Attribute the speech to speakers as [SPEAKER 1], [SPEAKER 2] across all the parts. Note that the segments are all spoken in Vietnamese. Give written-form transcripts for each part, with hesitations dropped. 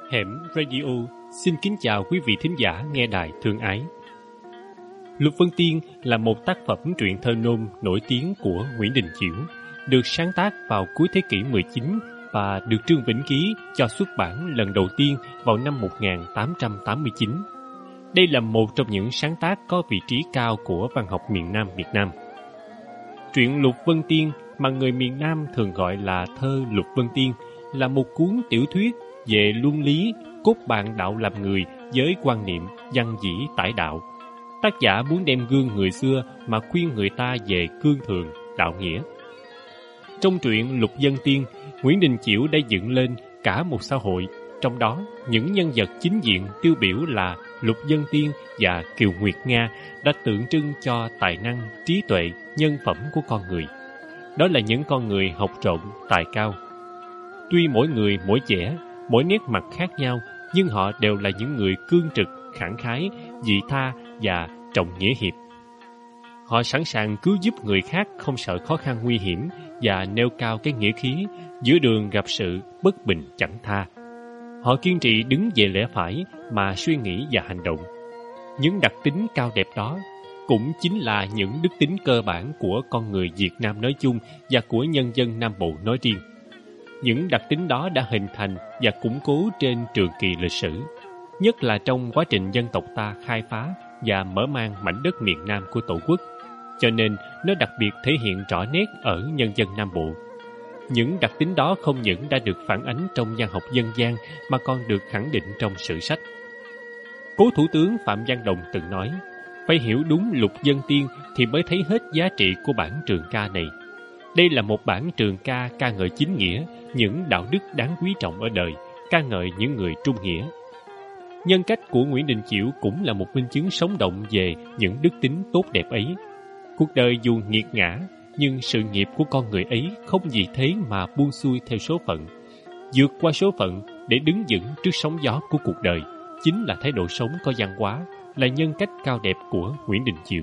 [SPEAKER 1] Hẻm Radio xin kính chào quý vị thính giả nghe đài thương ái. Lục Vân Tiên là một tác phẩm truyện thơ nôm nổi tiếng của Nguyễn Đình Chiểu, được sáng tác vào cuối thế kỷ 19 và được Trương Vĩnh Ký cho xuất bản lần đầu tiên vào năm 1889. Đây là một trong những sáng tác có vị trí cao của văn học miền Nam Việt Nam. Truyện Lục Vân Tiên mà người miền Nam thường gọi là thơ Lục Vân Tiên là một cuốn tiểu thuyết về luân lý, cốt bạn đạo làm người với quan niệm văn dĩ tải đạo. Tác giả muốn đem gương người xưa mà khuyên người ta về cương thường, đạo nghĩa. Trong truyện Lục Vân Tiên, Nguyễn Đình Chiểu đã dựng lên cả một xã hội, trong đó những nhân vật chính diện tiêu biểu là Lục Vân Tiên và Kiều Nguyệt Nga đã tượng trưng cho tài năng, trí tuệ, nhân phẩm của con người. Đó là những con người học rộng, tài cao. Tuy mỗi người mỗi vẻ, mỗi nét mặt khác nhau, nhưng họ đều là những người cương trực, khẳng khái, vị tha và trọng nghĩa hiệp. Họ sẵn sàng cứu giúp người khác không sợ khó khăn nguy hiểm và nêu cao cái nghĩa khí, giữa đường gặp sự bất bình chẳng tha. Họ kiên trì đứng về lẽ phải mà suy nghĩ và hành động. Những đặc tính cao đẹp đó cũng chính là những đức tính cơ bản của con người Việt Nam nói chung và của nhân dân Nam Bộ nói riêng. Những đặc tính đó đã hình thành và củng cố trên trường kỳ lịch sử, nhất là trong quá trình dân tộc ta khai phá và mở mang mảnh đất miền Nam của Tổ quốc, cho nên nó đặc biệt thể hiện rõ nét ở nhân dân Nam Bộ. Những đặc tính đó không những đã được phản ánh trong văn học dân gian mà còn được khẳng định trong sử sách. Cố Thủ tướng Phạm Văn Đồng từng nói, phải hiểu đúng Lục Vân Tiên thì mới thấy hết giá trị của bản trường ca này. Đây là một bản trường ca ca ngợi chính nghĩa, những đạo đức đáng quý trọng ở đời, ca ngợi những người trung nghĩa. Nhân cách của Nguyễn Đình Chiểu cũng là một minh chứng sống động về những đức tính tốt đẹp ấy. Cuộc đời dù nghiệt ngã, nhưng sự nghiệp của con người ấy không vì thế mà buông xuôi theo số phận. Vượt qua số phận để đứng vững trước sóng gió của cuộc đời, chính là thái độ sống có văn hóa, là nhân cách cao đẹp của Nguyễn Đình Chiểu.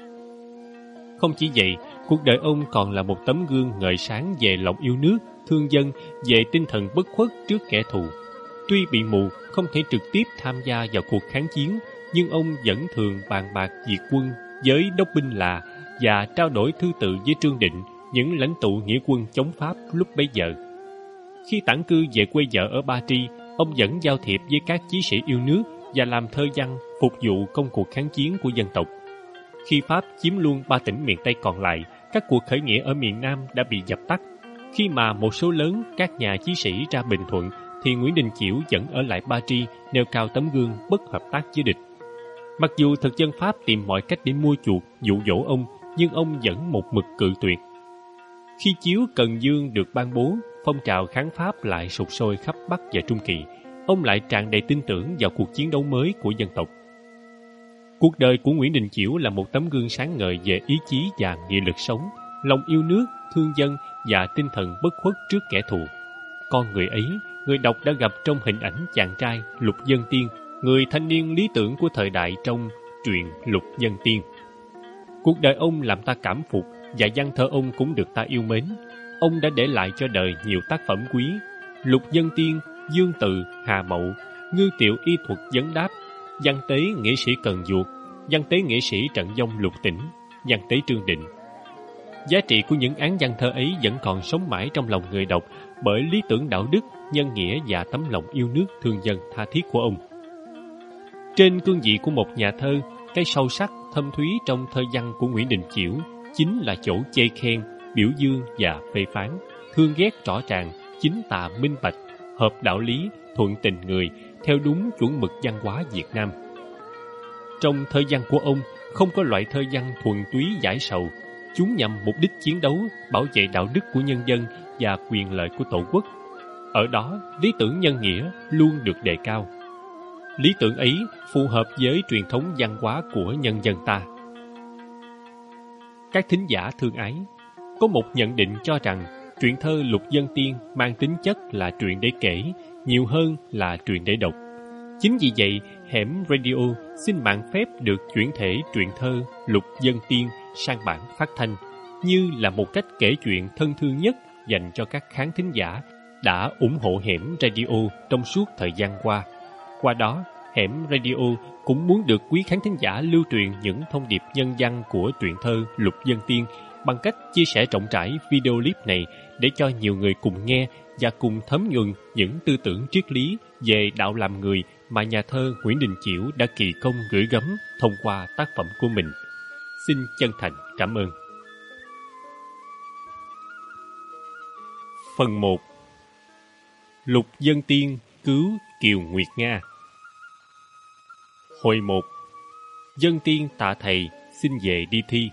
[SPEAKER 1] Không chỉ vậy, cuộc đời ông còn là một tấm gương ngời sáng về lòng yêu nước, thương dân, về tinh thần bất khuất trước kẻ thù. Tuy bị mù, không thể trực tiếp tham gia vào cuộc kháng chiến, nhưng ông vẫn thường bàn bạc diệt quân với đốc binh là và trao đổi thư tự với Trương Định, những lãnh tụ nghĩa quân chống Pháp lúc bấy giờ. Khi tản cư về quê vợ ở Ba Tri, ông vẫn giao thiệp với các chí sĩ yêu nước và làm thơ văn phục vụ công cuộc kháng chiến của dân tộc. Khi Pháp chiếm luôn 3 tỉnh miền Tây còn lại, các cuộc khởi nghĩa ở miền Nam đã bị dập tắt. Khi mà một số lớn các nhà chí sĩ ra Bình Thuận, thì Nguyễn Đình Chiểu vẫn ở lại Ba Tri, nêu cao tấm gương bất hợp tác với địch. Mặc dù thực dân Pháp tìm mọi cách để mua chuộc, dụ dỗ ông, nhưng ông vẫn một mực cự tuyệt. Khi chiếu Cần Dương được ban bố, phong trào kháng Pháp lại sục sôi khắp Bắc và Trung Kỳ. Ông lại tràn đầy tin tưởng vào cuộc chiến đấu mới của dân tộc. Cuộc đời của Nguyễn Đình Chiểu là một tấm gương sáng ngời về ý chí và nghị lực sống, lòng yêu nước, thương dân và tinh thần bất khuất trước kẻ thù. Con người ấy, người đọc đã gặp trong hình ảnh chàng trai Lục Vân Tiên, người thanh niên lý tưởng của thời đại trong truyện Lục Vân Tiên. Cuộc đời ông làm ta cảm phục và văn thơ ông cũng được ta yêu mến. Ông đã để lại cho đời nhiều tác phẩm quý: Lục Vân Tiên, Dương Từ, Hà Mậu, Ngư Tiệu y thuật vấn đáp, Văn tế nghĩa sĩ Cần Duộc, Văn tế nghĩa sĩ Trận Vong Lục Tỉnh, Văn tế Trương Định. Giá trị của những án văn thơ ấy vẫn còn sống mãi trong lòng người đọc bởi lý tưởng đạo đức, nhân nghĩa và tấm lòng yêu nước thương dân tha thiết của ông. Trên cương vị của một nhà thơ, cái sâu sắc, thâm thúy trong thơ văn của Nguyễn Đình Chiểu chính là chỗ chê khen, biểu dương và phê phán, thương ghét rõ ràng, chính tà minh bạch, hợp đạo lý, thuận tình người, theo đúng chuẩn mực văn hóa Việt Nam. Trong thơ văn của ông, không có loại thơ văn thuần túy giải sầu. Chúng nhằm mục đích chiến đấu, bảo vệ đạo đức của nhân dân và quyền lợi của Tổ quốc. Ở đó, lý tưởng nhân nghĩa luôn được đề cao. Lý tưởng ấy phù hợp với truyền thống văn hóa của nhân dân ta. Các thính giả thương ái, có một nhận định cho rằng truyện thơ Lục Vân Tiên mang tính chất là truyện để kể, nhiều hơn là truyện để đọc. Chính vì vậy, Hẻm Radio xin mạng phép được chuyển thể truyện thơ Lục Vân Tiên sang bản phát thanh, như là một cách kể chuyện thân thương nhất dành cho các khán thính giả đã ủng hộ Hẻm Radio trong suốt thời gian qua. Qua đó, Hẻm Radio cũng muốn được quý khán thính giả lưu truyền những thông điệp nhân văn của truyện thơ Lục Vân Tiên bằng cách chia sẻ rộng rãi video clip này để cho nhiều người cùng nghe và cùng thấm nhuần những tư tưởng triết lý về đạo làm người mà nhà thơ Nguyễn Đình Chiểu đã kỳ công gửi gắm thông qua tác phẩm của mình. Xin chân thành cảm ơn. Phần 1. Lục Vân Tiên cứu Kiều Nguyệt Nga. Hồi 1. Vân Tiên tạ thầy xin về đi thi.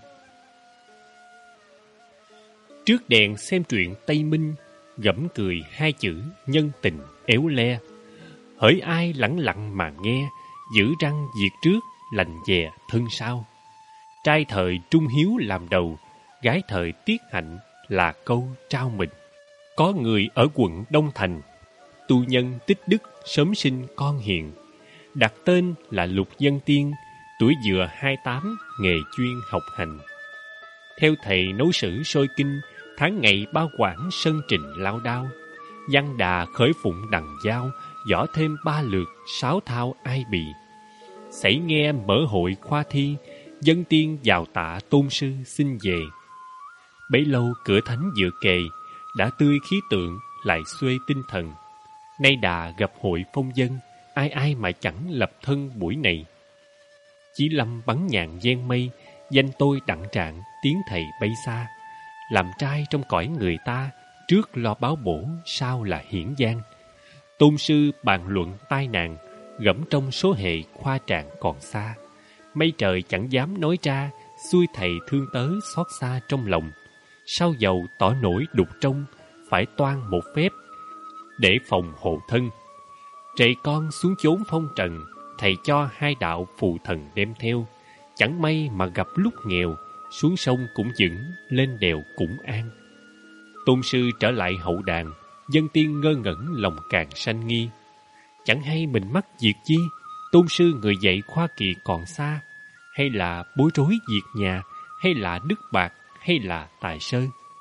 [SPEAKER 1] Trước đèn xem truyện Tây Minh, gẫm cười hai chữ nhân tình éo le. Hỡi ai lẳng lặng mà nghe, giữ răng diệt trước, lành dè thân sau. Trai thời trung hiếu làm đầu, gái thời tiết hạnh là câu trao mình. Có người ở quận Đông Thành, tu nhân tích đức sớm sinh con hiền, đặt tên là Lục Vân Tiên, tuổi vừa 28, nghề chuyên học hành. Theo thầy nấu sử sôi kinh, tháng ngày bao quản sân trình lao đao. Văn đà khởi phụng đằng giao, võ thêm 3 lượt 6 thao ai bì. Xảy nghe mở hội khoa thi, Vân Tiên vào tạ tôn sư xin về. Bấy lâu cửa thánh vừa kề, đã tươi khí tượng lại xuê tinh thần. Nay đà gặp hội phong dân, ai ai mà chẳng lập thân buổi này. Chí Lâm bắn nhạn gian mây, danh tôi đặng trạng tiếng thầy bay xa. Làm trai trong cõi người ta, trước lo báo bổ sau là hiển giang. Tôn sư bàn luận tai nạn, gẫm trong số hệ khoa trạng còn xa. Mây trời chẳng dám nói ra, xui thầy thương tớ xót xa trong lòng. Sao dầu tỏ nổi đục trong, phải toan một phép để phòng hộ thân. Trầy con xuống chốn phong trần, thầy cho 2 đạo phù thần đem theo. Chẳng may mà gặp lúc nghèo, xuống sông cũng vững, lên đèo cũng an. Tôn sư trở lại hậu đàn, Vân Tiên ngơ ngẩn lòng càng sanh nghi. Chẳng hay mình mắc việc chi, tôn sư người dạy khoa kỳ còn xa, hay là bối rối việc nhà, hay là đức bạc, hay là tài sơ.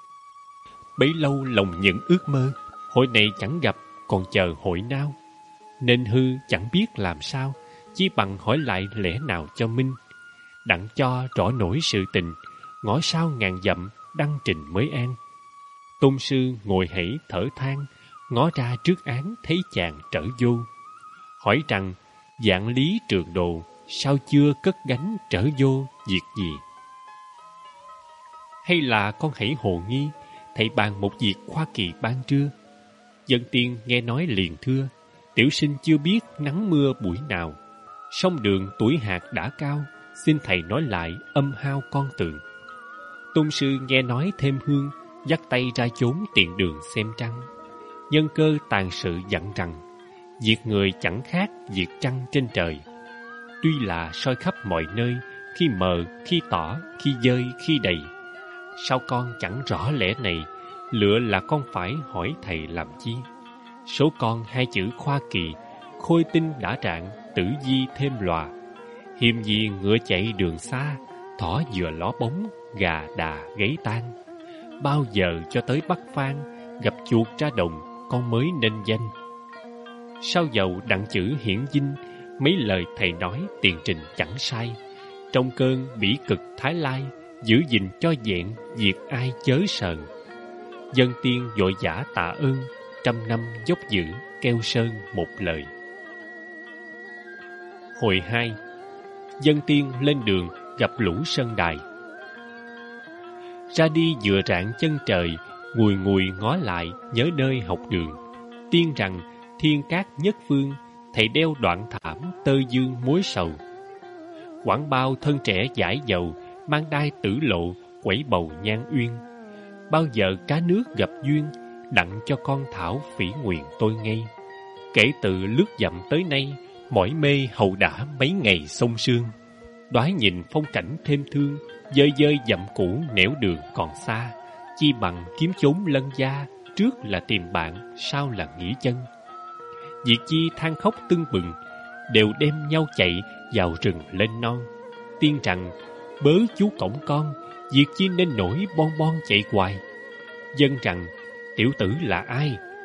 [SPEAKER 1] Bấy lâu lòng những ước mơ, hội này chẳng gặp, còn chờ hội nào. Nên hư chẳng biết làm sao, chỉ bằng hỏi lại lẽ nào cho minh. Đặng cho rõ nổi sự tình, ngõ sau ngàn dặm, đăng trình mới an. Tôn sư ngồi hãy thở than, ngó ra trước án thấy chàng trở vô. Hỏi rằng, vạn lý trường đồ, sao chưa cất gánh trở vô việc gì? Hay là con hãy hồ nghi, thầy bàn một việc khoa kỳ ban trưa. Vân Tiên nghe nói liền thưa, tiểu sinh chưa biết nắng mưa buổi nào. Sông đường tuổi hạt đã cao, xin thầy nói lại âm hao con tường. Tôn sư nghe nói thêm hương, dắt tay ra chốn tiện đường xem trăng. Nhân cơ tàn sự dặn rằng, việc người chẳng khác việc trăng trên trời. Tuy là soi khắp mọi nơi, khi mờ, khi tỏ, khi dơi, khi đầy. Sao con chẳng rõ lẽ này, lựa là con phải hỏi thầy làm chi? Số con 2 chữ khoa kỳ, khôi tinh đã trạng, tử di thêm lòa. Hiềm gì ngựa chạy đường xa, thỏ vừa ló bóng, gà đà gáy tan. Bao giờ cho tới Bắc Phan, gặp chuột ra đồng, con mới nên danh. Sao dầu đặng chữ hiển dinh, mấy lời thầy nói tiền trình chẳng sai. Trong cơn bỉ cực thái lai, giữ gìn cho vẹn việc ai chớ sờn. Vân Tiên vội vã tạ ơn, 100 năm dốc giữ keo sơn một lời. Hồi 2. Vân Tiên lên đường gặp lũ Sơn Đài. Ra đi vừa rạng chân trời, ngùi ngùi ngó lại nhớ nơi học đường. Tiên rằng thiên cát nhất phương, thầy đeo đoạn thảm tơ dương mối sầu. Quảng bao thân trẻ dãi dầu, mang đai tử lộ quẩy bầu nhan uyên. Bao giờ cá nước gặp duyên, đặng cho con thảo phỉ nguyện tôi ngay. Kể từ lướt dặm tới nay, mỏi mê hầu đã mấy ngày sông sương. Đoái nhìn phong cảnh thêm thương, dơi dơi dặm cũ nẻo đường còn xa. Chi bằng kiếm chốn lân gia, trước là tìm bạn, sau là nghỉ chân. Việc chi than khóc tưng bừng, đều đem nhau chạy vào rừng lên non. Tiên rằng, bớ chú cổng con, việc chi nên nổi bon bon chạy hoài. Dân rằng, tiểu tử là ai,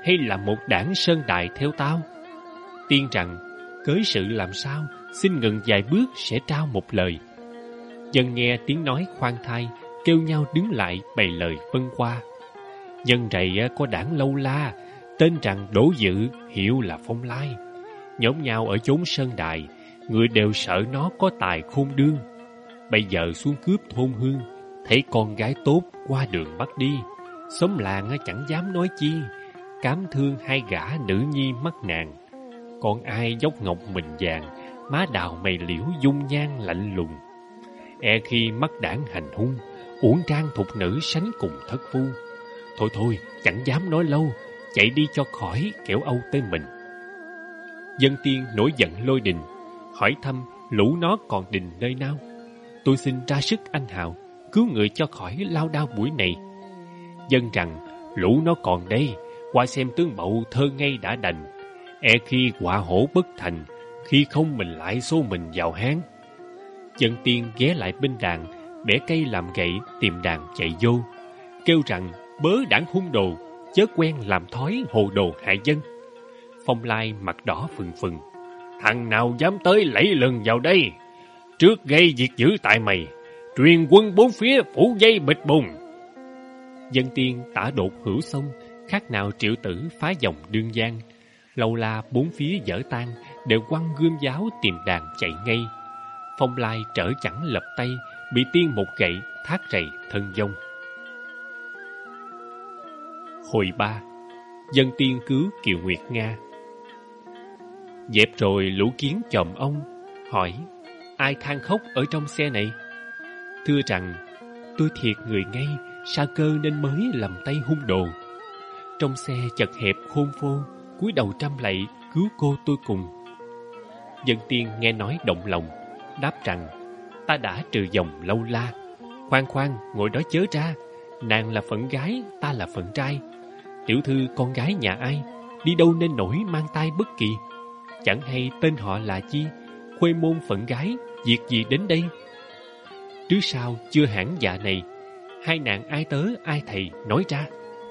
[SPEAKER 1] hay là một đảng sơn đại theo tao? Tiên rằng, cớ sự làm sao, xin ngừng vài bước sẽ trao một lời. Dân nghe tiếng nói khoan thai, kêu nhau đứng lại bày lời phân qua. Dân rầy có đảng Lâu La, tên rằng Đỗ Dự, hiệu là Phong Lai. Nhóm nhau ở chốn sơn đài, người đều sợ nó có tài khôn đương. Bây giờ xuống cướp thôn hương, thấy con gái tốt qua đường bắt đi. Xóm làng chẳng dám nói chi, cám thương hai gã nữ nhi mắc nạn. Còn ai dốc ngọc mình vàng, má đào mày liễu dung nhan lạnh lùng. E khi mắc đảng hành hung, uổng trang thục nữ sánh cùng thất phu. Thôi thôi, chẳng dám nói lâu, chạy đi cho khỏi kẻo âu tới mình. Dân tiên nổi giận lôi đình, hỏi thăm lũ nó còn đình nơi nào. Tôi xin ra sức anh hào, cứu người cho khỏi lao đao buổi này. Dân rằng lũ nó còn đây, qua xem tướng Bậu thơ ngay đã đành. E khi quả hổ bất thành, khi không mình lại xô mình vào hang. Dân tiên ghé lại bên đàn, bẻ cây làm gậy tìm đàn chạy vô, kêu rằng bớ đảng hung đồ, chớ quen làm thói hồ đồ hại dân. Phong Lai mặt đỏ phừng phừng. Thằng nào dám tới lẫy lừng vào đây? Trước gây việc dữ tại mày, truyền quân bốn phía phủ dây bịch bùng. Dân tiên tả đột hữu sông, khác nào triệu tử phá dòng đương gian. Lâu La bốn phía dở tan, đều quăng gươm giáo tìm đàn chạy ngay. Phong Lai trở chẳng lập tay, bị tiên một gậy thác rầy thân vong. Hồi 3. Dân tiên cứu Kiều Nguyệt Nga. Dẹp rồi lũ kiến chòm ông, hỏi ai than khóc ở trong xe này? Thưa rằng tôi thiệt người ngay, sa cơ nên mới lầm tay hung đồ. Trong xe chật hẹp khôn phô, cúi đầu trăm lạy cứu cô tôi cùng. Dân tiên nghe nói động lòng, đáp rằng ta đã trừ dòng Lâu La. Khoan khoan, ngồi đó chớ ra, nàng là phận gái, ta là phận trai. Tiểu thư con gái nhà ai, đi đâu nên nổi mang tai bất kỳ. Chẳng hay tên họ là chi, khuê môn phận gái, việc gì đến đây? Trước sau chưa hẳn dạ này, hai nàng ai tớ ai thầy nói ra.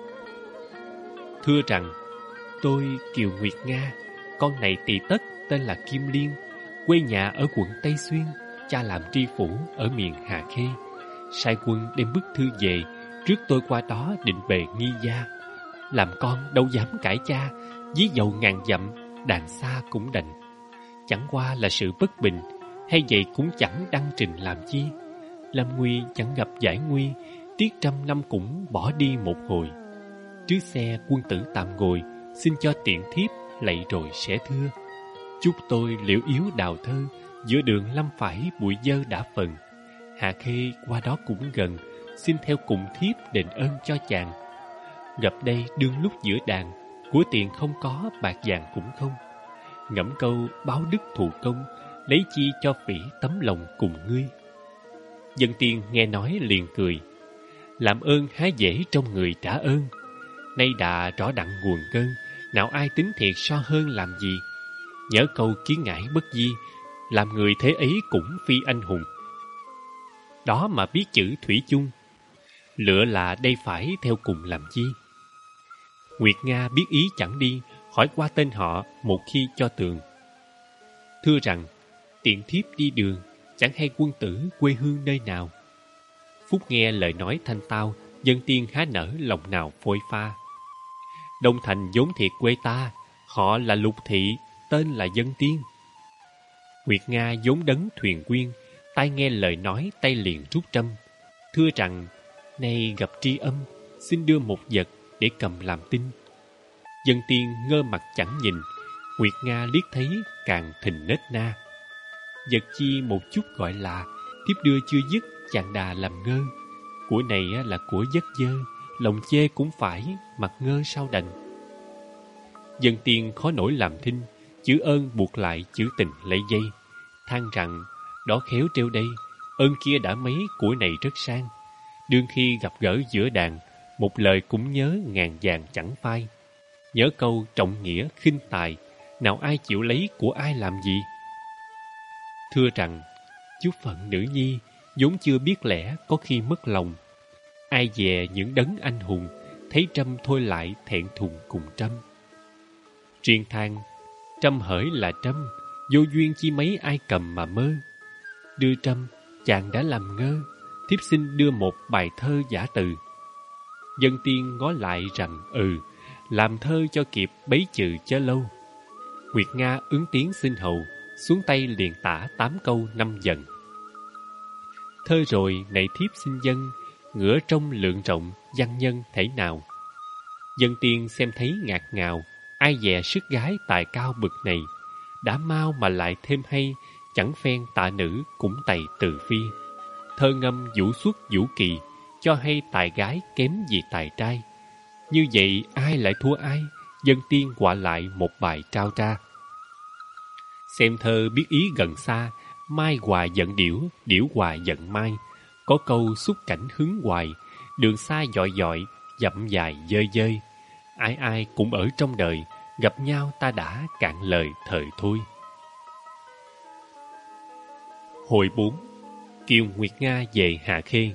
[SPEAKER 1] Thưa rằng tôi Kiều Nguyệt Nga, con này tỳ tất tên là Kim Liên, quê nhà ở quận Tây Xuyên, cha làm tri phủ ở miền Hà Khê. Sai quân đem bức thư về, trước tôi qua đó định bề nghi gia. Làm con đâu dám cãi cha, dí dầu ngàn dặm, đàn xa cũng đành. Chẳng qua là sự bất bình, hay vậy cũng chẳng đăng trình làm chi. Lâm nguy chẳng gặp giải nguy, tiếc trăm năm cũng bỏ đi một hồi. Trước xe quân tử tạm ngồi, xin cho tiện thiếp lạy rồi sẽ thưa. Chúc tôi liễu yếu đào thơ, giữa đường lâm phải bụi dơ đã phần. Hà Khê qua đó cũng gần, xin theo cùng thiếp đền ơn cho chàng. Gặp đây đương lúc giữa đàn, của tiền không có, bạc vàng cũng không. Ngẫm câu báo đức thù công, lấy chi cho phỉ tấm lòng cùng ngươi. Dân tiên nghe nói liền cười. Làm ơn há dễ trong người trả ơn. Nay đã rõ đặng nguồn cơn, nào ai tính thiệt so hơn làm gì. Nhớ câu kiến ngãi bất di, làm người thế ấy cũng phi anh hùng. Đó mà biết chữ thủy chung, lựa là đây phải theo cùng làm chi. Nguyệt Nga biết ý chẳng đi, hỏi qua tên họ một khi cho tường. Thưa rằng tiện thiếp đi đường, chẳng hay quân tử quê hương nơi nào. Phúc nghe lời nói thanh tao, dân tiên há nở lòng nào phôi pha. Đông Thành vốn thiệt quê ta, họ là Lục Thị, tên là Dân Tiên. Nguyệt Nga vốn đấng thuyền quyên, tai nghe lời nói tay liền rút trâm. Thưa rằng nay gặp tri âm, xin đưa một vật để cầm làm tin. Dân Tiên ngơ mặt chẳng nhìn, Nguyệt Nga liếc thấy càng thình nết na. Vật chi một chút gọi là, thiếp đưa chưa dứt chàng đà làm ngơ. Của này là của giấc dơ, lòng chê cũng phải, mặt ngơ sao đành. Dân Tiên khó nổi làm thinh, chữ ơn buộc lại chữ tình lấy dây. Than rằng đó khéo treo đây, ơn kia đã mấy, của này rất sang. Đương khi gặp gỡ giữa đàn, một lời cũng nhớ ngàn vàng chẳng phai. Nhớ câu trọng nghĩa khinh tài, nào ai chịu lấy của ai làm gì. Thưa rằng chút phận nữ nhi vốn chưa biết lẽ, có khi mất lòng. Ai dè những đấng anh hùng, thấy Trâm thôi lại thẹn thùng cùng Trâm. Riêng than, Trâm hỡi là Trâm, vô duyên chi mấy ai cầm mà mơ. Đưa Trâm, chàng đã làm ngơ, thiếp xin đưa một bài thơ giả từ. Dân tiên ngó lại rằng làm thơ cho kịp bấy chừ chớ lâu. Nguyệt Nga ứng tiếng xin hầu, xuống tay liền tả 8 câu 5 dần. Thơ rồi này thiếp xin dân, ngửa trong lượng rộng văn nhân thể nào. Dân tiên xem thấy ngạc ngào, ai dè sức gái tài cao bực này. Đã mau mà lại thêm hay, chẳng phen tạ nữ cũng tày từ phi. Thơ ngâm vũ xuất vũ kỳ, cho hay tài gái kém gì tài trai. Như vậy ai lại thua ai, dân tiên họa lại một bài trao tra. Xem thơ biết ý gần xa, mai hòa giận điểu, điểu hòa giận mai. Có câu xúc cảnh hứng hoài, đường xa dọi dọi, dặm dài dơi dơi. Ai ai cũng ở trong đời, gặp nhau ta đã cạn lời thời thôi. Hồi 4. Kiều Nguyệt Nga về Hà Khê.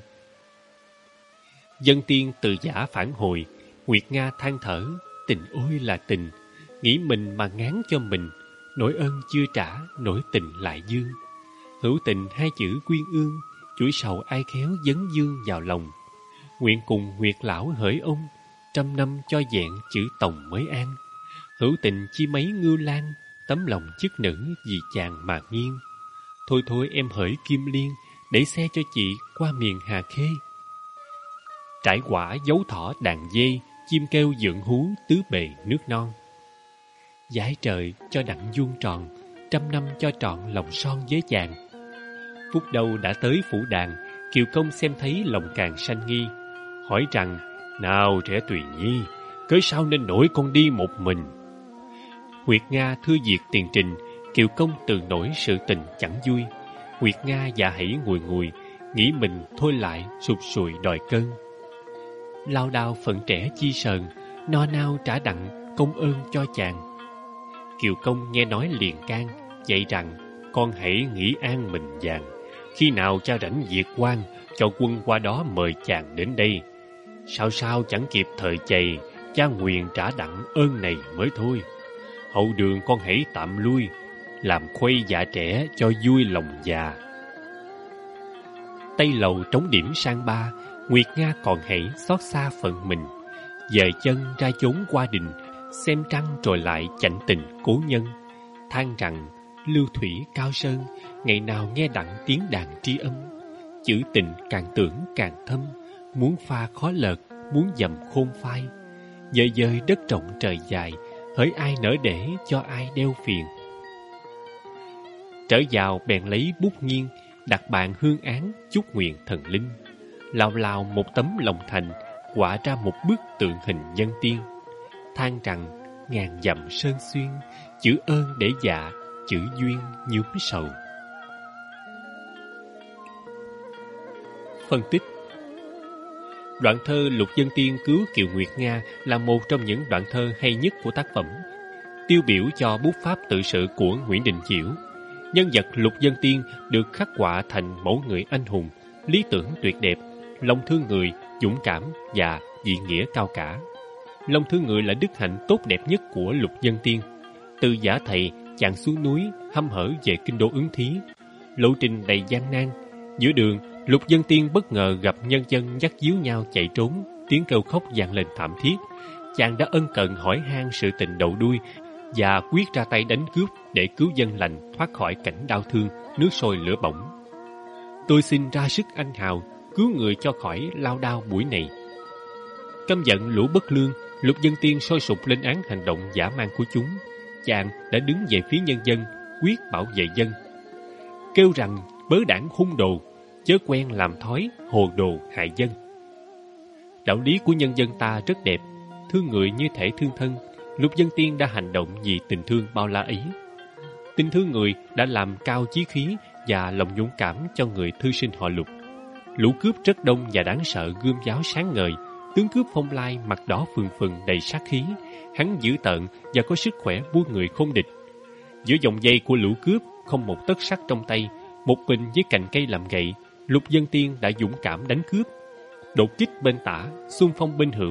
[SPEAKER 1] Dân tiên từ giả phản hồi, Nguyệt Nga than thở, tình ôi là tình, nghĩ mình mà ngán cho mình, nỗi ơn chưa trả, nỗi tình lại dương. Hữu tình hai chữ quyên ương, chuỗi sầu ai khéo dấn dương vào lòng. Nguyện cùng Nguyệt lão hỡi ông, 100 năm cho vẹn chữ tòng mới an. Hữu tình chi mấy ngưu lang, tấm lòng chức nữ vì chàng mà nghiêng. Thôi thôi em hỡi Kim Liên, để xe cho chị qua miền Hà Khê. Trải quả dấu thỏ đàn dê, chim kêu dượng hú tứ bề nước non. Dải trời cho đặng vuông tròn, 100 năm cho trọn lòng son với chàng. Phút đầu đã tới phủ đàn, Kiều Công xem thấy lòng càng sanh nghi, hỏi rằng: nào trẻ Tùy Nhi, cớ sao nên nổi con đi một mình? Nguyệt Nga thưa việc tiền trình, Kiều Công từ nổi sự tình chẳng vui. Nguyệt Nga dạ hãy ngùi ngùi, nghĩ mình thôi lại sụp sùi đòi cơn. Lao đao phận trẻ chi sờn, no nao trả đặng công ơn cho chàng. Kiều Công nghe nói liền can, dạy rằng: con hãy nghĩ an mình vàng, khi nào cha rảnh việc quan, cho quân qua đó mời chàng đến đây. Sao sao chẳng kịp thời chày, cha nguyền trả đặng ơn này mới thôi. Hậu đường con hãy tạm lui, làm khuây dạ trẻ cho vui lòng già. Tây lầu trống điểm sang ba, Nguyệt Nga còn hãy xót xa phận mình. Dời chân ra chốn qua đình, xem trăng rồi lại chạnh tình cố nhân. Than rằng lưu thủy cao sơn, ngày nào nghe đặng tiếng đàn tri âm. Chữ tình càng tưởng càng thâm, muốn pha khó lợt, muốn dầm khôn phai. Dời dời đất rộng trời dài, hỡi ai nỡ để cho ai đeo phiền. Trở vào bèn lấy bút nghiêng, đặt bàn hương án chúc nguyện thần linh. Lào lào một tấm lòng thành, họa ra một bức tượng hình nhân tiên. Than rằng ngàn dặm sơn xuyên, chữ ơn để dạ, chữ duyên nhuốm sầu. Phân tích. Đoạn thơ Lục Dân Tiên cứu Kiều Nguyệt Nga là một trong những đoạn thơ hay nhất của tác phẩm, tiêu biểu cho bút pháp tự sự của Nguyễn Đình Chiểu. Nhân vật Lục Dân Tiên được khắc họa thành mẫu người anh hùng, lý tưởng tuyệt đẹp, lòng thương người, dũng cảm và vị nghĩa cao cả. Lòng thương người là đức hạnh tốt đẹp nhất của Lục Dân Tiên. Từ giả thầy, chàng xuống núi, hăm hở về kinh đô Ứng Thí. Lộ trình đầy gian nan. Giữa đường, Lục Dân Tiên bất ngờ gặp nhân dân dắt díu nhau chạy trốn, tiếng kêu khóc vang lên thảm thiết. Chàng đã ân cần hỏi han sự tình đầu đuôi và quyết ra tay đánh cướp để cứu dân lành thoát khỏi cảnh đau thương, nước sôi lửa bỏng. Tôi xin ra sức anh hào, cứu người cho khỏi lao đao buổi này. Căm giận lũ bất lương, Lục Dân Tiên sôi sục lên án hành động dã man của chúng. Chàng đã đứng về phía nhân dân, quyết bảo vệ dân, kêu rằng bớ đảng hung đồ, chớ quen làm thói hồ đồ hại dân. Đạo lý của nhân dân ta rất đẹp, thương người như thể thương thân. Lục Dân Tiên đã hành động vì tình thương bao la ấy. Tình thương người đã làm cao chí khí và lòng dũng cảm cho người thư sinh họ Lục. Lũ cướp rất đông và đáng sợ, gươm giáo sáng ngời. Tướng cướp Phong Lai mặt đỏ phừng phừng đầy sát khí. Hắn dữ tợn và có sức khỏe buôn người khôn địch. Giữa dòng dây của lũ cướp không một tấc sắt trong tay, một mình với cành cây làm gậy, Lục Dân Tiên đã dũng cảm đánh cướp. Đột kích bên tả, xung phong bên hữu,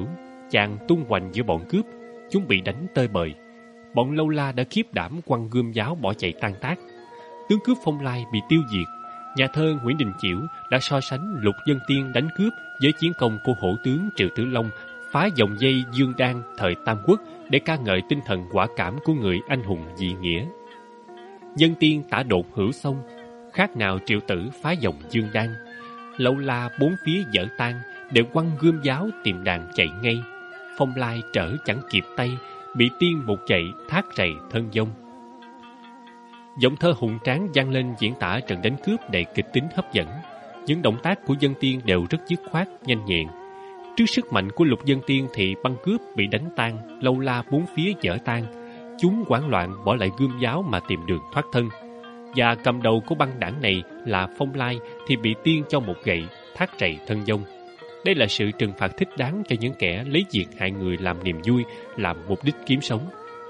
[SPEAKER 1] chàng tung hoành giữa bọn cướp, chúng bị đánh tơi bời. Bọn Lâu La đã khiếp đảm quăng gươm giáo bỏ chạy tan tác. Tướng cướp Phong Lai bị tiêu diệt. Nhà thơ Nguyễn Đình Chiểu đã so sánh Lục Vân Tiên đánh cướp với chiến công của hổ tướng Triệu Tử Long phá dòng dây Dương Đan thời Tam Quốc để ca ngợi tinh thần quả cảm của người anh hùng dị nghĩa. Vân Tiên tả đột hữu sông, khác nào Triệu Tử phá dòng Dương Đan. Lâu La bốn phía dở tan, đều quăng gươm giáo tìm đàn chạy ngay. Phong Lai trở chẳng kịp tay, bị tiên một chạy thác rầy thân vong. Giọng thơ hùng tráng vang lên diễn tả trận đánh cướp đầy kịch tính hấp dẫn. Những động tác của Vân Tiên đều rất dứt khoát, nhanh nhẹn. Trước sức mạnh của Lục Vân Tiên thì băng cướp bị đánh tan, Lâu La bốn phía dở tan. Chúng hoảng loạn bỏ lại gươm giáo mà tìm đường thoát thân. Và cầm đầu của băng đảng này là Phong Lai thì bị tiên cho một gậy thác rầy thân vong. Đây là sự trừng phạt thích đáng cho những kẻ lấy việc hại người làm niềm vui, làm mục đích kiếm sống.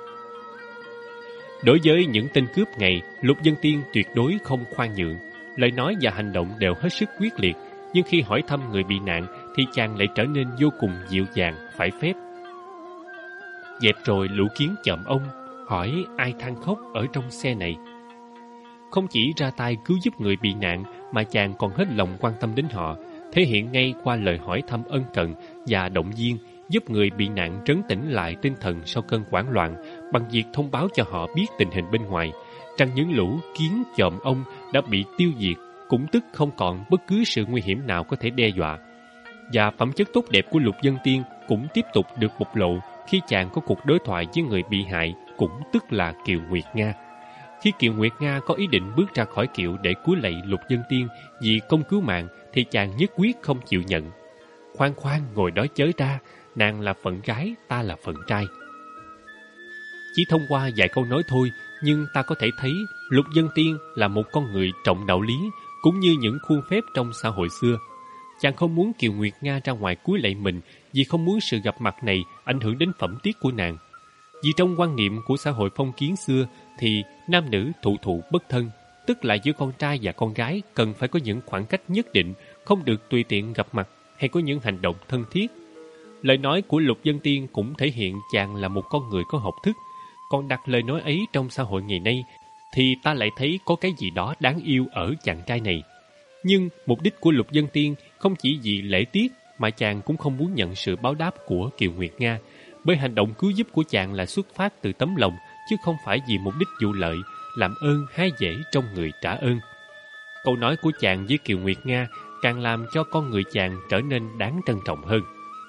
[SPEAKER 1] Đối với những tên cướp này, Lục Vân Tiên tuyệt đối không khoan nhượng. Lời nói và hành động đều hết sức quyết liệt, nhưng khi hỏi thăm người bị nạn thì chàng lại trở nên vô cùng dịu dàng, phải phép. Dẹp rồi lũ kiến chợm ông, hỏi ai than khóc ở trong xe này. Không chỉ ra tay cứu giúp người bị nạn mà chàng còn hết lòng quan tâm đến họ, thể hiện ngay qua lời hỏi thăm ân cần và động viên, giúp người bị nạn trấn tĩnh lại tinh thần sau cơn hoảng loạn bằng việc thông báo cho họ biết tình hình bên ngoài, rằng những lũ kiến chòm ông đã bị tiêu diệt, cũng tức không còn bất cứ sự nguy hiểm nào có thể đe dọa. Và phẩm chất tốt đẹp của Lục Vân Tiên cũng tiếp tục được bộc lộ khi chàng có cuộc đối thoại với người bị hại, cũng tức là Kiều Nguyệt Nga. Khi Kiều Nguyệt Nga có ý định bước ra khỏi kiệu để cúi lạy Lục Vân Tiên vì công cứu mạng, thì chàng nhất quyết không chịu nhận. Khoan khoan, ngồi đó chớ ra, nàng là phận gái, ta là phận trai. Chỉ thông qua vài câu nói thôi, nhưng ta có thể thấy Lục Vân Tiên là một con người trọng đạo lý, cũng như những khuôn phép trong xã hội xưa. Chàng không muốn Kiều Nguyệt Nga ra ngoài cúi lạy mình vì không muốn sự gặp mặt này ảnh hưởng đến phẩm tiết của nàng. Vì trong quan niệm của xã hội phong kiến xưa thì nam nữ thụ thụ bất thân, tức là giữa con trai và con gái cần phải có những khoảng cách nhất định, không được tùy tiện gặp mặt hay có những hành động thân thiết. Lời nói của Lục Vân Tiên cũng thể hiện chàng là một con người có học thức. Còn đặt lời nói ấy trong xã hội ngày nay thì ta lại thấy có cái gì đó đáng yêu ở chàng trai này. Nhưng mục đích của Lục Vân Tiên không chỉ vì lễ tiết mà chàng cũng không muốn nhận sự báo đáp của Kiều Nguyệt Nga, bởi hành động cứu giúp của chàng là xuất phát từ tấm lòng chứ không phải vì mục đích vụ lợi. Làm ơn hái dễ trong người trả ơn. Câu nói của chàng với Kiều Nguyệt Nga càng làm cho con người chàng trở nên đáng trân trọng hơn.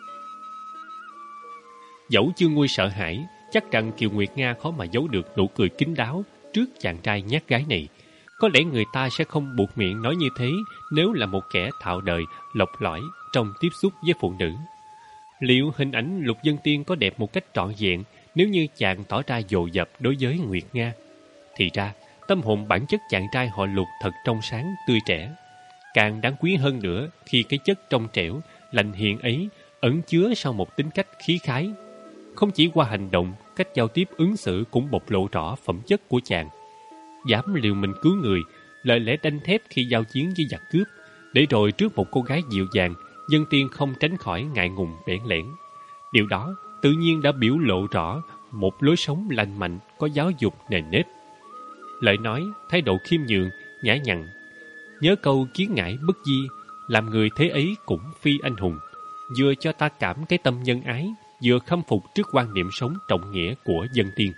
[SPEAKER 1] Dẫu chưa nguôi sợ hãi, chắc rằng Kiều Nguyệt Nga khó mà giấu được nụ cười kín đáo trước chàng trai nhát gái này. Có lẽ người ta sẽ không buộc miệng nói như thế nếu là một kẻ thạo đời, lọc lõi trong tiếp xúc với phụ nữ. Liệu hình ảnh Lục Vân Tiên có đẹp một cách trọn vẹn nếu như chàng tỏ ra dồ dập đối với Nguyệt Nga? Thì ra, tâm hồn bản chất chàng trai họ Lục thật trong sáng, tươi trẻ. Càng đáng quý hơn nữa khi cái chất trong trẻo, lành hiền ấy ẩn chứa sau một tính cách khí khái. Không chỉ qua hành động, cách giao tiếp ứng xử cũng bộc lộ rõ phẩm chất của chàng. Dám liều mình cứu người, lời lẽ đanh thép khi giao chiến với giặc cướp, để rồi trước một cô gái dịu dàng, Vân Tiên không tránh khỏi ngại ngùng bẽn lẽn. Điều đó tự nhiên đã biểu lộ rõ một lối sống lành mạnh, có giáo dục nền nếp. Lời nói, thái độ khiêm nhường, nhã nhặn. Nhớ câu kiến ngãi bất di, làm người thế ấy cũng phi anh hùng. Vừa cho ta cảm cái tâm nhân ái, vừa khâm phục trước quan niệm sống trọng nghĩa của Vân Tiên.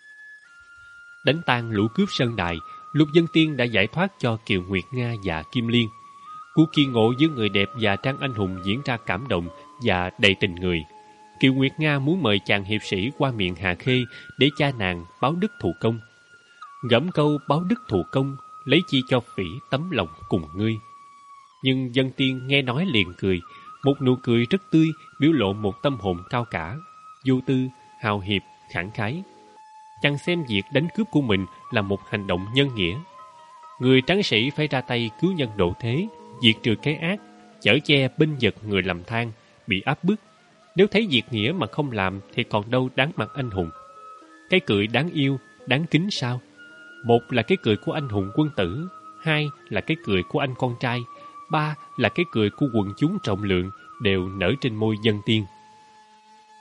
[SPEAKER 1] Đánh tan lũ cướp Sơn Đài, Lục Vân Tiên đã giải thoát cho Kiều Nguyệt Nga và Kim Liên. Cuộc kỳ ngộ giữa người đẹp và trang anh hùng diễn ra cảm động và đầy tình người. Kiều Nguyệt Nga muốn mời chàng hiệp sĩ qua miệng Hà Khê để cha nàng báo đức thù công. Gẫm câu báo đức thù công, lấy chi cho phỉ tấm lòng cùng ngươi. Nhưng Vân Tiên nghe nói liền cười, một nụ cười rất tươi, biểu lộ một tâm hồn cao cả, vô tư, hào hiệp, khẳng khái. Chàng xem việc đánh cướp của mình là một hành động nhân nghĩa. Người tráng sĩ phải ra tay cứu nhân độ thế, diệt trừ cái ác, chở che binh vực người lầm than, bị áp bức. Nếu thấy việc nghĩa mà không làm thì còn đâu đáng mặt anh hùng. Cái cười đáng yêu, đáng kính sao? Một là cái cười của anh hùng quân tử, hai là cái cười của anh con trai, ba là cái cười của quần chúng trọng lượng đều nở trên môi Vân Tiên.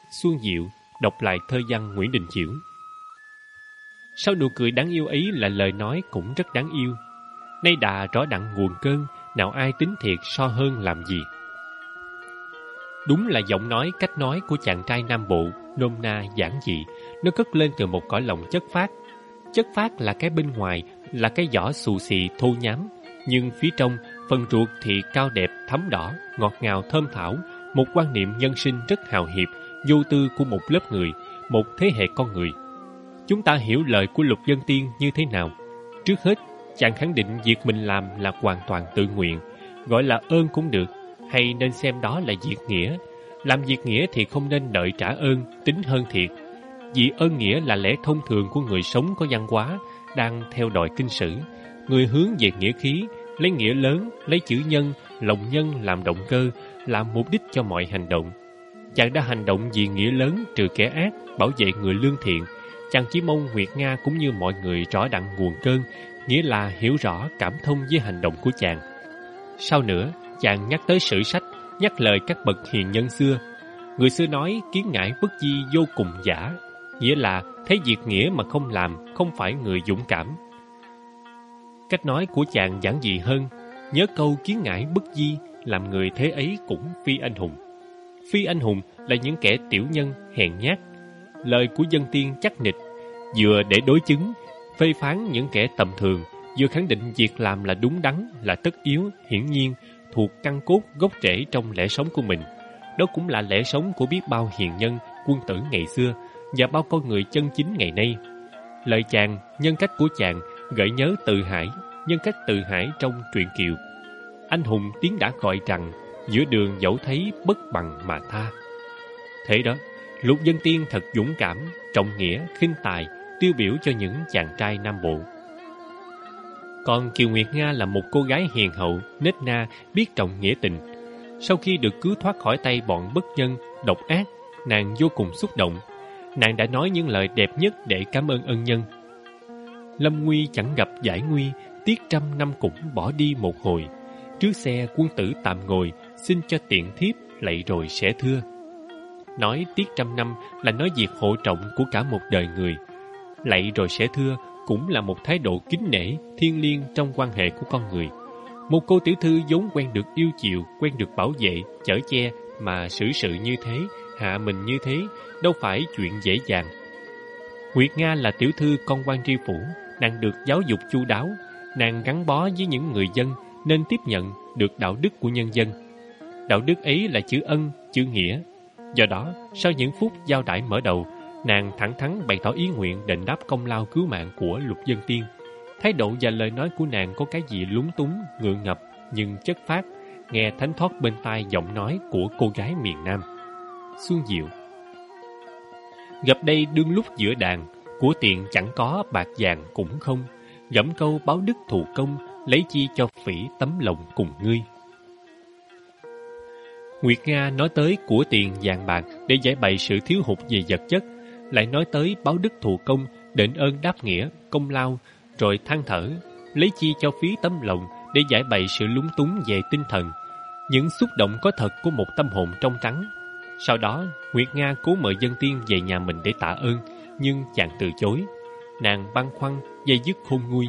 [SPEAKER 1] Xuân Diệu đọc lại thơ văn Nguyễn Đình Chiểu. Sau nụ cười đáng yêu ấy là lời nói cũng rất đáng yêu. Nay đà rõ đặng nguồn cơn, nào ai tính thiệt so hơn làm gì. Đúng là giọng nói, cách nói của chàng trai Nam Bộ, nôm na giản dị, nó cất lên từ một cõi lòng chất phác. Chất phác là cái bên ngoài, là cái vỏ xù xì thô nhám, nhưng phía trong, phần ruột thì cao đẹp, thắm đỏ, ngọt ngào thơm thảo, một quan niệm nhân sinh rất hào hiệp, vô tư của một lớp người, một thế hệ con người. Chúng ta hiểu lời của Lục Vân Tiên như thế nào? Trước hết, chàng khẳng định việc mình làm là hoàn toàn tự nguyện, gọi là ơn cũng được, hay nên xem đó là việc nghĩa. Làm việc nghĩa thì không nên đợi trả ơn, tính hơn thiệt. Vì ơn nghĩa là lẽ thông thường của người sống có văn hóa, đang theo đòi kinh sử. Người hướng về nghĩa khí, lấy nghĩa lớn, lấy chữ nhân, lòng nhân làm động cơ, làm mục đích cho mọi hành động. Chàng đã hành động vì nghĩa lớn trừ kẻ ác, bảo vệ người lương thiện. Chàng chỉ mong Nguyệt Nga cũng như mọi người rõ đặng nguồn cơn, nghĩa là hiểu rõ cảm thông với hành động của chàng. Sau nữa, chàng nhắc tới sử sách, nhắc lời các bậc hiền nhân xưa. Người xưa nói kiến ngãi bất di vô cùng giả, nghĩa là thấy việc nghĩa mà không làm không phải người dũng cảm. Cách nói của chàng giản dị hơn, nhớ câu kiến ngãi bất di, làm người thế ấy cũng phi anh hùng. Phi anh hùng là những kẻ tiểu nhân, hèn nhát. Lời của Dân Tiên chắc nịch, vừa để đối chứng, phê phán những kẻ tầm thường, vừa khẳng định việc làm là đúng đắn, là tất yếu, hiển nhiên, thuộc căn cốt gốc rễ trong lẽ sống của mình. Đó cũng là lẽ sống của biết bao hiền nhân, quân tử ngày xưa và bao con người chân chính ngày nay. Lời chàng, nhân cách của chàng gợi nhớ Từ Hải, nhân cách Từ Hải trong truyện Kiều. Anh hùng tiếng đã gọi rằng, giữa đường dẫu thấy bất bằng mà tha. Thế đó, Lục Vân Tiên thật dũng cảm, trọng nghĩa, khinh tài, tiêu biểu cho những chàng trai Nam Bộ. Còn Kiều Nguyệt Nga là một cô gái hiền hậu, nết na, biết trọng nghĩa tình. Sau khi được cứu thoát khỏi tay bọn bất nhân, độc ác, nàng vô cùng xúc động. Nàng đã nói những lời đẹp nhất để cảm ơn ân nhân. Lâm nguy chẳng gặp giải nguy, tiếc trăm năm cũng bỏ đi một hồi. Trước xe quân tử tạm ngồi, xin cho tiện thiếp lạy rồi sẽ thưa. Nói tiếc trăm năm là nói việc hộ trọng của cả một đời người. Lạy rồi sẽ thưa cũng là một thái độ kính nể, thiêng liêng trong quan hệ của con người. Một cô tiểu thư vốn quen được yêu chiều, quen được bảo vệ, chở che mà xử sự như thế, hạ mình như thế, đâu phải chuyện dễ dàng. Nguyệt Nga là tiểu thư con quan tri phủ, nàng được giáo dục chu đáo, nàng gắn bó với những người dân nên tiếp nhận được đạo đức của nhân dân. Đạo đức ấy là chữ ân, chữ nghĩa. Do đó, sau những phút giao đãi mở đầu, nàng thẳng thắn bày tỏ ý nguyện đền đáp công lao cứu mạng của Lục Vân Tiên. Thái độ và lời nói của nàng có cái gì lúng túng, ngượng ngập nhưng chất phác, nghe thánh thoát bên tai giọng nói của cô gái miền Nam. Xuân Diệu. Gặp đây đương lúc giữa đàn, của tiền chẳng có bạc vàng cũng không, gẫm câu báo đức thù công, lấy chi cho phỉ tấm lòng cùng ngươi. Nguyệt Nga nói tới của tiền vàng bạc để giải bày sự thiếu hụt về vật chất, lại nói tới báo đức thù công, đền ơn đáp nghĩa, công lao, rồi than thở, lấy chi cho phí tấm lòng để giải bày sự lúng túng về tinh thần, những xúc động có thật của một tâm hồn trong trắng. Sau đó, Nguyệt Nga cố mời Dân Tiên về nhà mình để tạ ơn, nhưng chàng từ chối. Nàng băn khoăn, dây dứt khôn nguôi.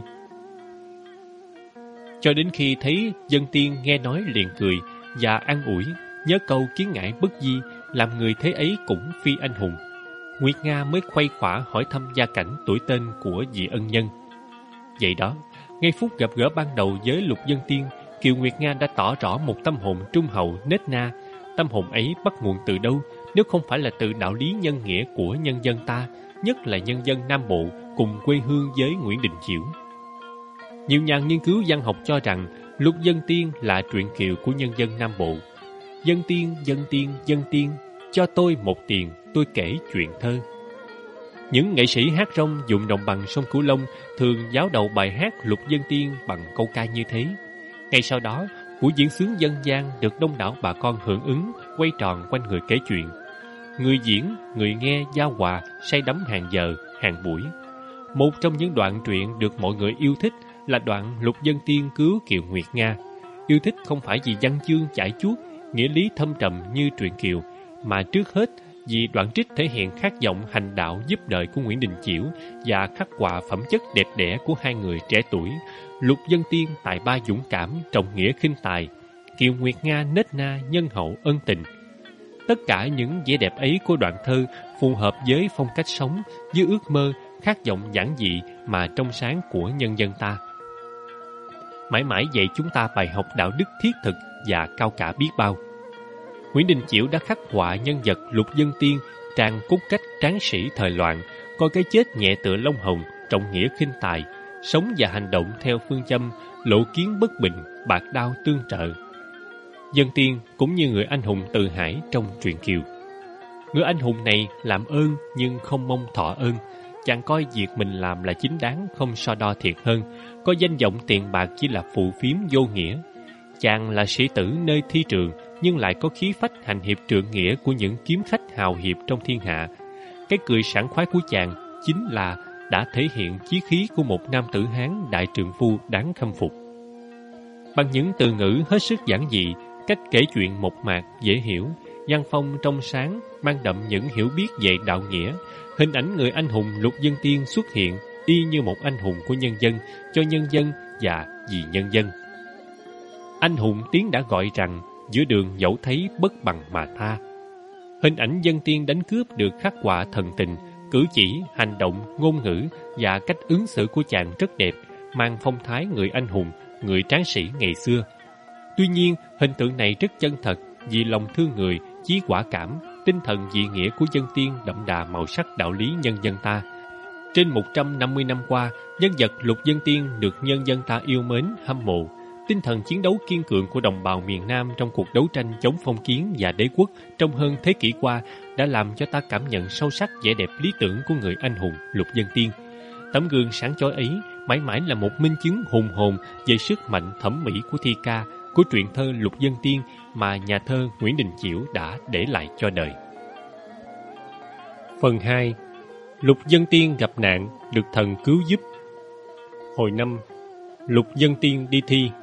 [SPEAKER 1] Cho đến khi thấy Dân Tiên nghe nói liền cười và an ủi, nhớ câu kiến ngãi bất di, làm người thế ấy cũng phi anh hùng. Nguyệt Nga mới khuây khỏa hỏi thăm gia cảnh tuổi tên của vị ân nhân. Vậy đó, ngay phút gặp gỡ ban đầu với Lục Vân Tiên, Kiều Nguyệt Nga đã tỏ rõ một tâm hồn trung hậu nết na. Tâm hồn ấy bắt nguồn từ đâu nếu không phải là từ đạo lý nhân nghĩa của nhân dân ta, nhất là nhân dân Nam Bộ cùng quê hương với Nguyễn Đình Chiểu. Nhiều nhà nghiên cứu văn học cho rằng Lục Vân Tiên là truyện kiều của nhân dân Nam Bộ. Dân tiên, dân tiên, dân tiên, cho tôi một tiền, tôi kể chuyện thơ. Những nghệ sĩ hát rong dùng đồng bằng sông Cửu Long thường giáo đầu bài hát Lục Vân Tiên bằng câu ca như thế. Ngay sau đó, buổi diễn xướng dân gian được đông đảo bà con hưởng ứng, quay tròn quanh người kể chuyện. Người diễn, người nghe giao hòa, say đắm hàng giờ, hàng buổi. Một trong những đoạn truyện được mọi người yêu thích là đoạn Lục Vân Tiên cứu Kiều Nguyệt Nga. Yêu thích không phải vì văn chương chải chuốt, nghĩa lý thâm trầm như truyện Kiều, mà trước hết vì đoạn trích thể hiện khát vọng hành đạo giúp đời của Nguyễn Đình Chiểu và khắc họa phẩm chất đẹp đẽ của hai người trẻ tuổi, Lục Vân Tiên tài ba dũng cảm, trọng nghĩa khinh tài, Kiều Nguyệt Nga nết na nhân hậu ân tình. Tất cả những vẻ đẹp ấy của đoạn thơ phù hợp với phong cách sống, với ước mơ, khát vọng giản dị mà trong sáng của nhân dân ta. Mãi mãi dạy chúng ta bài học đạo đức thiết thực và cao cả biết bao. Nguyễn Đình Chiểu đã khắc họa nhân vật Lục Vân Tiên trang cốt cách tráng sĩ thời loạn, coi cái chết nhẹ tựa lông hồng, trọng nghĩa khinh tài, sống và hành động theo phương châm lộ kiến bất bình, bạc đao tương trợ. Vân Tiên cũng như người anh hùng Từ Hải trong truyện Kiều. Người anh hùng này làm ơn nhưng không mong thọ ơn, chàng coi việc mình làm là chính đáng, không so đo thiệt hơn, coi danh vọng tiền bạc chỉ là phù phiếm vô nghĩa. Chàng là sĩ tử nơi thi trường, nhưng lại có khí phách hành hiệp trượng nghĩa của những kiếm khách hào hiệp trong thiên hạ. Cái cười sảng khoái của chàng chính là đã thể hiện chí khí của một nam tử Hán đại trượng phu đáng khâm phục. Bằng những từ ngữ hết sức giản dị, cách kể chuyện mộc mạc, dễ hiểu, văn phong trong sáng, mang đậm những hiểu biết về đạo nghĩa, hình ảnh người anh hùng Lục Vân Tiên xuất hiện y như một anh hùng của nhân dân, cho nhân dân và vì nhân dân. Anh hùng tiếng đã gọi rằng giữa đường dẫu thấy bất bằng mà tha. Hình ảnh Vân Tiên đánh cướp được khắc họa thần tình, cử chỉ, hành động, ngôn ngữ và cách ứng xử của chàng rất đẹp, mang phong thái người anh hùng, người tráng sĩ ngày xưa. Tuy nhiên, hình tượng này rất chân thật vì lòng thương người, chí quả cảm, tinh thần dị nghĩa của Vân Tiên đậm đà màu sắc đạo lý nhân dân ta. Trên 150 năm qua, nhân vật Lục Vân Tiên được nhân dân ta yêu mến, hâm mộ. Tinh thần chiến đấu kiên cường của đồng bào miền Nam trong cuộc đấu tranh chống phong kiến và đế quốc trong hơn thế kỷ qua đã làm cho ta cảm nhận sâu sắc vẻ đẹp lý tưởng của người anh hùng Lục Vân Tiên. Tấm gương sáng chói ấy mãi mãi là một minh chứng hùng hồn về sức mạnh thẩm mỹ của thi ca, của truyện thơ Lục Vân Tiên mà nhà thơ Nguyễn Đình Chiểu đã để lại cho đời. Phần 2. Lục Vân Tiên gặp nạn, được thần cứu giúp. Hồi năm, Lục Vân Tiên đi thi.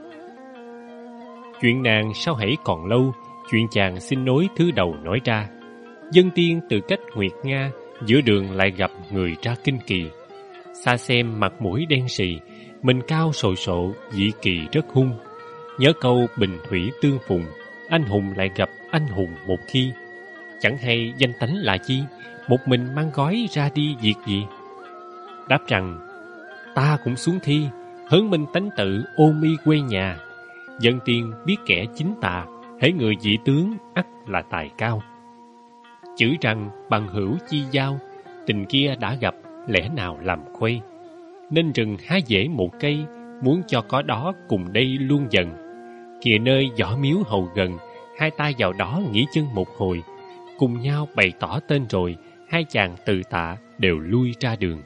[SPEAKER 1] Chuyện nàng sao hãy còn lâu, chuyện chàng xin nối thứ đầu nói ra. Vân Tiên từ cách Nguyệt Nga, giữa đường lại gặp người ra kinh kỳ. Xa xem mặt mũi đen sì, mình cao sồi sộ, dị kỳ rất hung. Nhớ câu bình thủy tương phùng, anh hùng lại gặp anh hùng một khi. Chẳng hay danh tánh là chi, một mình mang gói ra đi việc gì? Đáp rằng, ta cũng xuống thi, hớn minh tánh tự ô mi quê nhà. Vân Tiên biết kẻ chính tà, hễ người dị tướng ắt là tài cao. Chữ rằng bằng hữu chi giao, tình kia đã gặp, lẽ nào làm khuây. Nên rừng há dễ một cây, muốn cho có đó cùng đây luôn dần. Kìa nơi võ miếu hầu gần, hai tay vào đó nghỉ chân một hồi. Cùng nhau bày tỏ tên rồi, hai chàng từ tạ đều lui ra đường.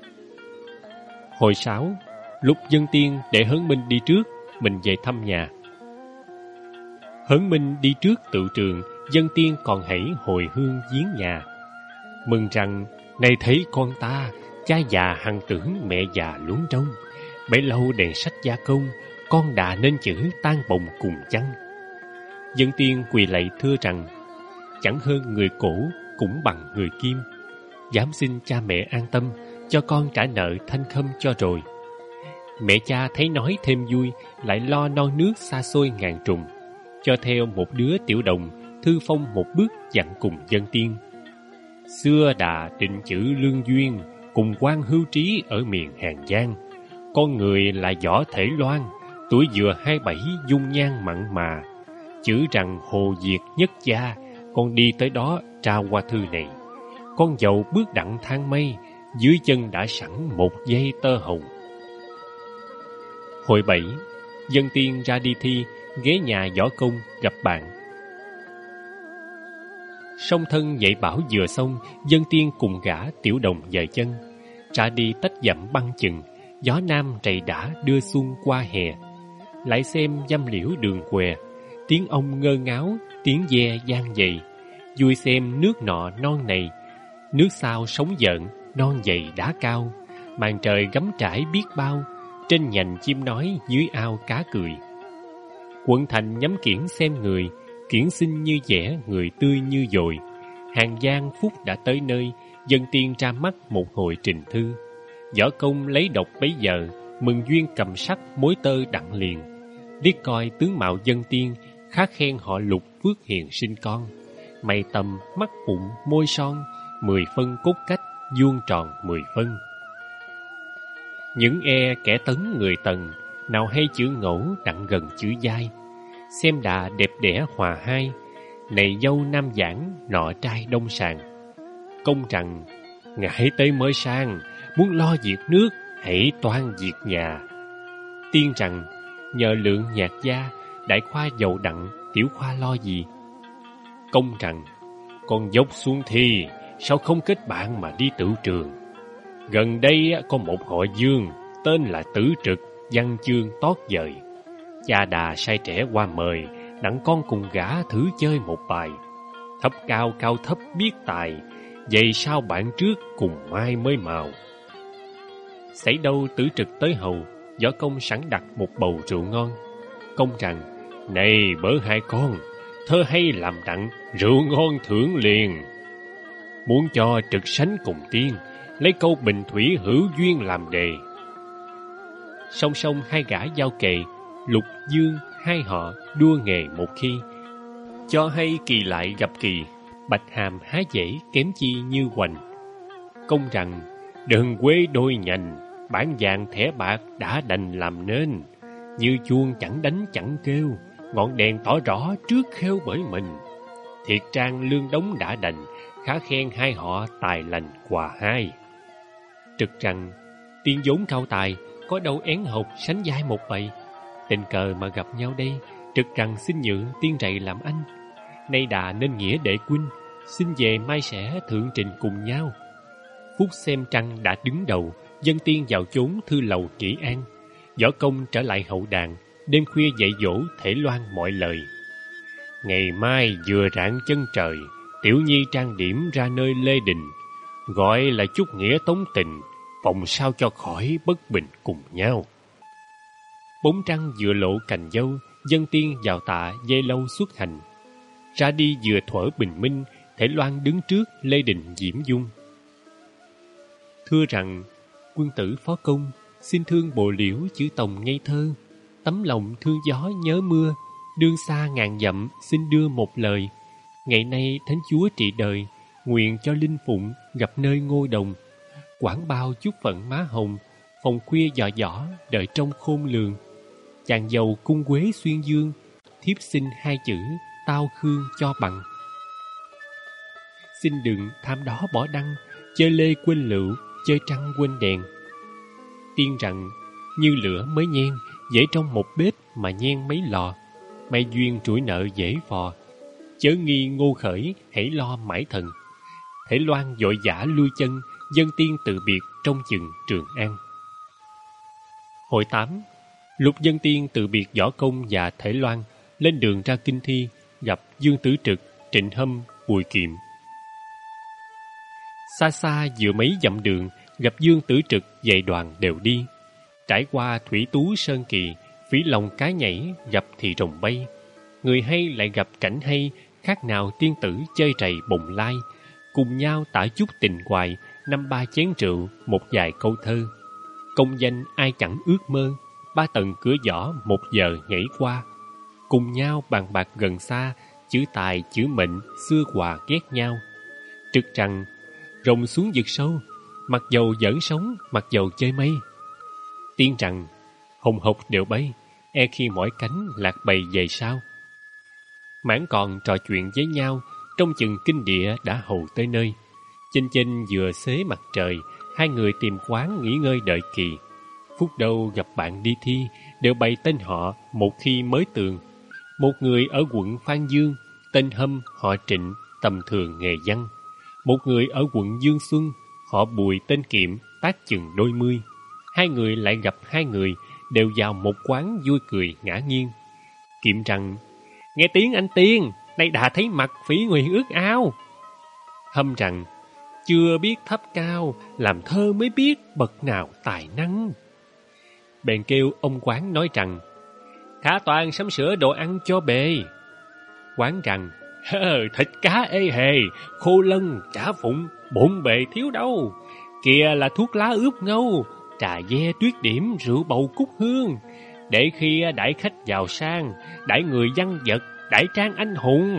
[SPEAKER 1] Hồi 6, Lục Vân Tiên để Hớn Minh đi trước, mình về thăm nhà. Hớn Minh đi trước tự trường, Vân Tiên còn hãy hồi hương viếng nhà. Mừng rằng, này thấy con ta, cha già hằng tưởng mẹ già luống trông. Bấy lâu đèn sách gia công, con đà nên chữ tan bồng cùng chăng. Vân Tiên quỳ lạy thưa rằng, chẳng hơn người cổ cũng bằng người kim. Dám xin cha mẹ an tâm, cho con trả nợ thanh khâm cho rồi. Mẹ cha thấy nói thêm vui, lại lo non nước xa xôi ngàn trùng. Cho theo một đứa tiểu đồng, thư phong một bước dặn cùng Vân Tiên. Xưa đà định chữ lương duyên, cùng quan hưu trí ở miền Hàng Giang. Con người là võ thể loan, tuổi vừa 27 dung nhan mặn mà. Chữ rằng Hồ Việt nhất gia, con đi tới đó trao qua thư này. Con dậu bước đặng thang mây, dưới chân đã sẵn một dây tơ hồng. Hồi 7, Vân Tiên ra đi thi, ghé nhà võ công gặp bạn. Song thân dạy bảo vừa xong, Vân Tiên cùng gã tiểu đồng dời chân. Ra đi tách dặm băng chừng, gió nam rầy đã đưa xuân qua hè. Lại xem dăm liễu đường què, tiếng ong ngơ ngáo, tiếng ve vang dày. Vui xem nước nọ non này, nước sao sóng giận, non dày đá cao. Màn trời gấm trải biết bao, trên nhành chim nói, dưới ao cá cười. Quận thành nhắm kiển xem người, kiển xinh như vẽ, người tươi như dồi. Hàng Giang phúc đã tới nơi, dân tiên ra mắt một hồi trình thư. Võ Công lấy độc bấy giờ, mừng duyên cầm sắc mối tơ đặng liền. Liếc coi tướng mạo dân tiên, khá khen họ Lục phước hiền sinh con. Mày tầm, mắt bụng, môi son, 10 phân cốt cách, vuông tròn 10 phân. Những kẻ tấn người Tần, nào hay chữ Ngẫu đặng gần chữ Giai. Xem đà đẹp đẽ hòa hai, này dâu nam giảng, nọ trai đông sàng. Công rằng, ngại tới mới sang, muốn lo việc nước, hãy toan việc nhà. Tiên rằng, nhờ lượng nhạc gia, đại khoa giàu đặng, tiểu khoa lo gì. Công rằng, con dốc xuống thi, sao không kết bạn mà đi tự trường. Gần đây có một họ Dương, tên là Tử Trực, văn chương tót dời. Cha đà sai trẻ qua mời, đặng con cùng gã thử chơi một bài. Thấp cao cao thấp biết tài, vậy sao bạn trước cùng mai mới màu. Xảy đâu Tử Trực tới hầu, Võ Công sẵn đặt một bầu rượu ngon. Công rằng, này bớ hai con, thơ hay làm đặng, rượu ngon thưởng liền. Muốn cho Trực sánh cùng tiên, lấy câu bình thủy hữu duyên làm đề. Song song hai gã giao kề, Lục Dương hai họ đua nghề một khi. Cho hay kỳ lại gặp kỳ, bạch hàm há dễ kém chi như hoành. Công rằng, đờn quê đôi nhành, bản vàng thẻ bạc đã đành làm nên. Như chuông chẳng đánh chẳng kêu, ngọn đèn tỏ rõ trước khêu bởi mình. Thiệt trang lương đống đã đành, khá khen hai họ tài lành quà hai. Trực rằng, tiên vốn cao tài, có đâu én học sánh vai một vậy. Tình cờ mà gặp nhau đây, Trực rằng xin nhượng tiên rầy làm anh. Nay đà nên nghĩa đệ huynh, xin về mai sẽ thượng trình cùng nhau. Phúc xem trăng đã đứng đầu, dân tiên vào chốn thư lầu kỹ an. Võ Công trở lại hậu đàn, đêm khuya dạy dỗ Thể Loan mọi lời. Ngày mai vừa rạng chân trời, tiểu nhi trang điểm ra nơi lê đình, gọi là chút nghĩa tống tình, phòng sao cho khỏi bất bình cùng nhau. Bóng trăng vừa lộ cành dâu, dân tiên vào tạ dây lâu xuất hành. Ra đi vừa thuở bình minh, Thể Loan đứng trước lê đình diễm dung. Thưa rằng, quân tử phó công, xin thương bồ liễu chữ tòng ngây thơ. Tấm lòng thương gió nhớ mưa, đương xa ngàn dặm xin đưa một lời. Ngày nay Thánh Chúa trị đời, nguyện cho linh phụng gặp nơi ngôi đồng. Quảng bao chúc phận má hồng, phòng khuya dò dỏ đợi trong khôn lường. Chàng giàu cung quế xuyên dương, thiếp xin hai chữ tao khương cho bằng. Xin đừng tham đó bỏ đăng, chơi lê quên lựu, chơi trăng quên đèn. Tiên rằng, như lửa mới nhen, dễ trong một bếp mà nhen mấy lò. May duyên trũi nợ dễ phò, chớ nghi ngô khởi, hãy lo mãi thần. Thể Loan vội vã lui chân, dân tiên từ biệt trong chừng Trường An. Hồi 8, Lục dân tiên từ biệt Võ Công và Thể Loan, lên đường ra kinh thi, gặp Dương Tử Trực, Trịnh Hâm, Bùi Kiệm. Xa xa vừa mấy dặm đường, gặp Dương Tử Trực dạy đoàn đều đi. Trải qua Thủy Tú Sơn Kỳ, Phỉ Lòng cá nhảy, gặp thì rồng bay. Người hay lại gặp cảnh hay, khác nào tiên tử chơi trầy bồng lai. Cùng nhau tả chút tình hoài, 5-3 chén rượu, một vài câu thơ. Công danh ai chẳng ước mơ, 3 tầng cửa võ 1 giờ nhảy qua. Cùng nhau bàn bạc gần xa, chữ tài chữ mệnh xưa hòa ghét nhau. Trực rằng, rồng xuống vực sâu, mặc dầu giỡn sống, mặc dầu chơi mây. Tiên rằng, hồng hộc đều bay, khi mỏi cánh lạc bầy về sau. Mãn còn trò chuyện với nhau, trong chừng kinh địa đã hầu tới nơi. Chênh chênh vừa xế mặt trời, hai người tìm quán nghỉ ngơi đợi kỳ. Phút đâu gặp bạn đi thi, đều bày tên họ một khi mới tường. Một người ở quận Phan Dương, tên Hâm, họ Trịnh, tầm thường nghề văn. Một người ở quận Dương Xuân, họ Bùi, tên Kiệm, tác chừng đôi mươi. Hai người lại gặp hai người, đều vào một quán vui cười ngã nghiêng. Kiệm rằng, nghe tiếng anh Tiên, nay đã thấy mặt phỉ nguyện ước ao. Hâm rằng, chưa biết thấp cao, làm thơ mới biết bậc nào tài năng. Bèn kêu ông quán nói rằng, khả toàn sắm sửa đồ ăn cho bề. Quán rằng, Thịt cá ê hề, khô lân, chả phụng, bộn bề thiếu đâu. Kìa là thuốc lá ướp ngâu, trà ve tuyết điểm, rượu bầu cúc hương. Để khi đãi khách giàu sang, đãi người văn vật, đãi trang anh hùng.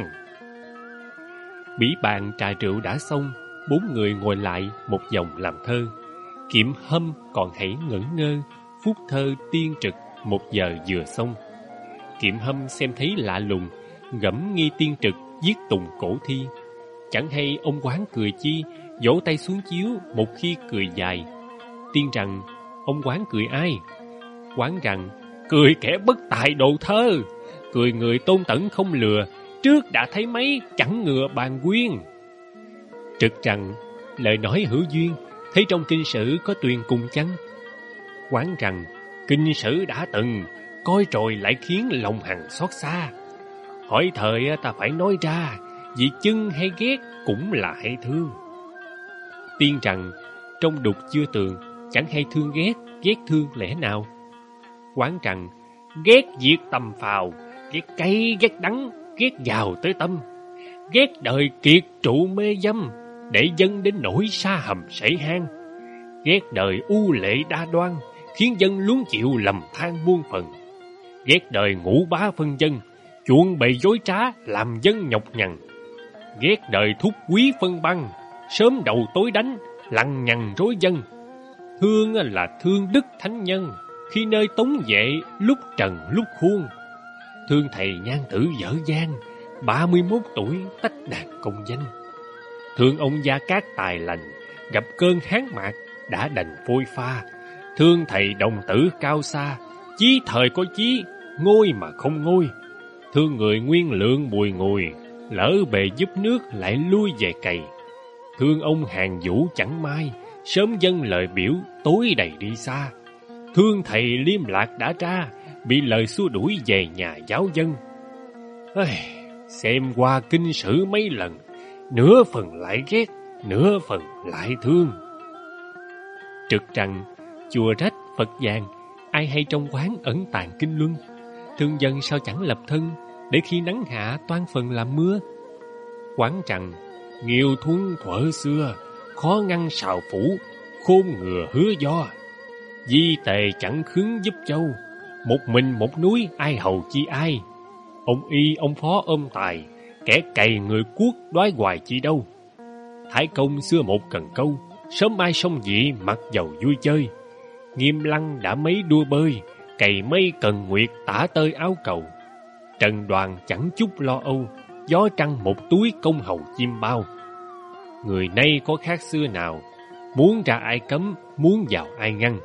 [SPEAKER 1] Bỉ bàn trà rượu đã xong, 4 người ngồi lại một vòng làm thơ. Kiệm Hâm còn hãy ngẩn ngơ, phút thơ tiên trực 1 giờ vừa xong. Kiệm Hâm xem thấy lạ lùng, gẫm nghi tiên trực viết tùng cổ thi. Chẳng hay ông Quán cười chi, vỗ tay xuống chiếu một khi cười dài. Tiên rằng, ông Quán cười ai? Quán rằng, cười kẻ bất tài đồ thơ. Cười người tôn tẩn không lừa, trước đã thấy mấy chẳng ngừa bàn quyên. Trực rằng, lời nói hữu duyên, thấy trong kinh sử có tuyền cùng chăng? Quán rằng, kinh sử đã từng, coi rồi lại khiến lòng hằng xót xa. Hỏi thời ta phải nói ra, vì chưng hay ghét cũng là hay thương. Tiên rằng, trong đục chưa tường, chẳng hay thương ghét, ghét thương lẽ nào? Quán rằng, ghét diệt tầm phào, ghét cay ghét đắng, ghét giàu tới tâm. Ghét đời kiệt trụ mê dâm, để dân đến nỗi xa hầm sảy hang. Ghét đời u lệ đa đoan, khiến dân luống chịu lầm than muôn phần. Ghét đời ngũ bá phân dân, chuộng bày dối trá làm dân nhọc nhằn. Ghét đời thúc quý phân băng, sớm đầu tối đánh, lằng nhằng rối dân. Thương là thương đức thánh nhân, khi nơi tống vệ lúc trần lúc khuôn. Thương thầy nhan tử dở dang, 31 tuổi tách đạt công danh. Thương ông Gia Cát tài lành, gặp cơn hán mạc đã đành phôi pha. Thương thầy đồng tử cao xa, chí thời có chí, ngôi mà không ngôi. Thương người nguyên lượng bùi ngùi, lỡ bề giúp nước lại lui về cày. Thương ông hàng vũ chẳng mai, sớm dâng lời biểu tối đầy đi xa. Thương thầy liêm lạc đã ra, bị lời xua đuổi về nhà giáo dân. Xem qua kinh sử mấy lần, nửa phần lại ghét, nửa phần lại thương. Trực rằng, chùa rách Phật vàng, ai hay trong quán ẩn tàng kinh luân. Thương dân sao chẳng lập thân, để khi nắng hạ toan phần làm mưa. Quán rằng, nghiêu thuấn thuở xưa, khó ngăn sào phủ, khôn ngừa hứa do. Di tề chẳng khứng giúp châu, một mình một núi ai hầu chi ai. Ông y ông phó ôm tài, kẻ cày người cuốc đoái hoài chi đâu. Thái công xưa một cần câu, sớm mai sông dị mặc dầu vui chơi. Nghiêm Lăng đã mấy đua bơi, cày mây cần nguyệt tả tơi áo cầu. Trần Đoàn chẳng chút lo âu, gió trăng một túi công hầu chim bao. Người nay có khác xưa nào, muốn ra ai cấm, muốn vào ai ngăn.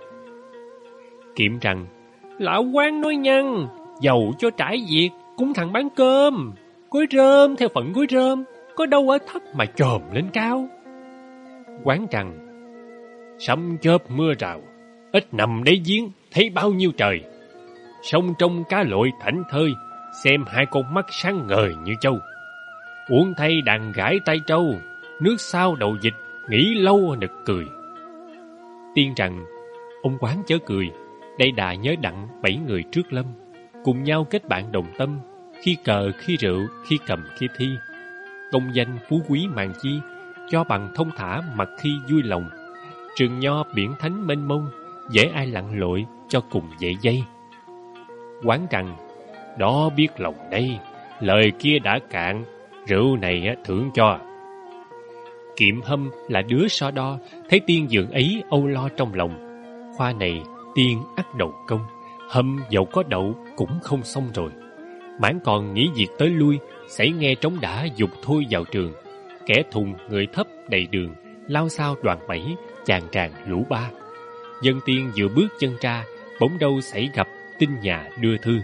[SPEAKER 1] Kiệm rằng, lão Quán nói nhăng, dầu cho trải việc, cũng thằng bán cơm. Gối rơm theo phận gối rơm, có đâu ở thấp mà chồm lên cao. Quán rằng, sấm chớp mưa rào, ít nằm đáy giếng, thấy bao nhiêu trời. Sông trong cá lội thảnh thơi, xem hai con mắt sáng ngời như châu. Uống thay đàn gãi tay trâu, nước sao đầu dịch, nghĩ lâu nực cười. Tiên rằng, ông Quán chớ cười, đây đà nhớ đặng 7 người trước lâm, cùng nhau kết bạn đồng tâm, khi cờ, khi rượu, khi cầm, khi thi. Công danh phú quý màng chi, cho bằng thông thả mặc khi vui lòng. Trường nho biển thánh mênh mông, dễ ai lặn lội cho cùng dễ dây. Quán rằng, đó biết lòng đây, lời kia đã cạn, rượu này thưởng cho. Kiệm Hâm là đứa so đo, thấy tiên dượng ấy âu lo trong lòng. Khoa này tiên ắt đầu công, Hâm dẫu có đậu cũng không xong rồi. Mãn còn nghĩ việc tới lui, xảy nghe trống đã dục thôi vào trường. Kẻ thùng người thấp đầy đường, lao sao đoàn 7, chàng tràng lũ 3. Dân tiên vừa bước chân ra, bỗng đâu xảy gặp tin nhà đưa thư.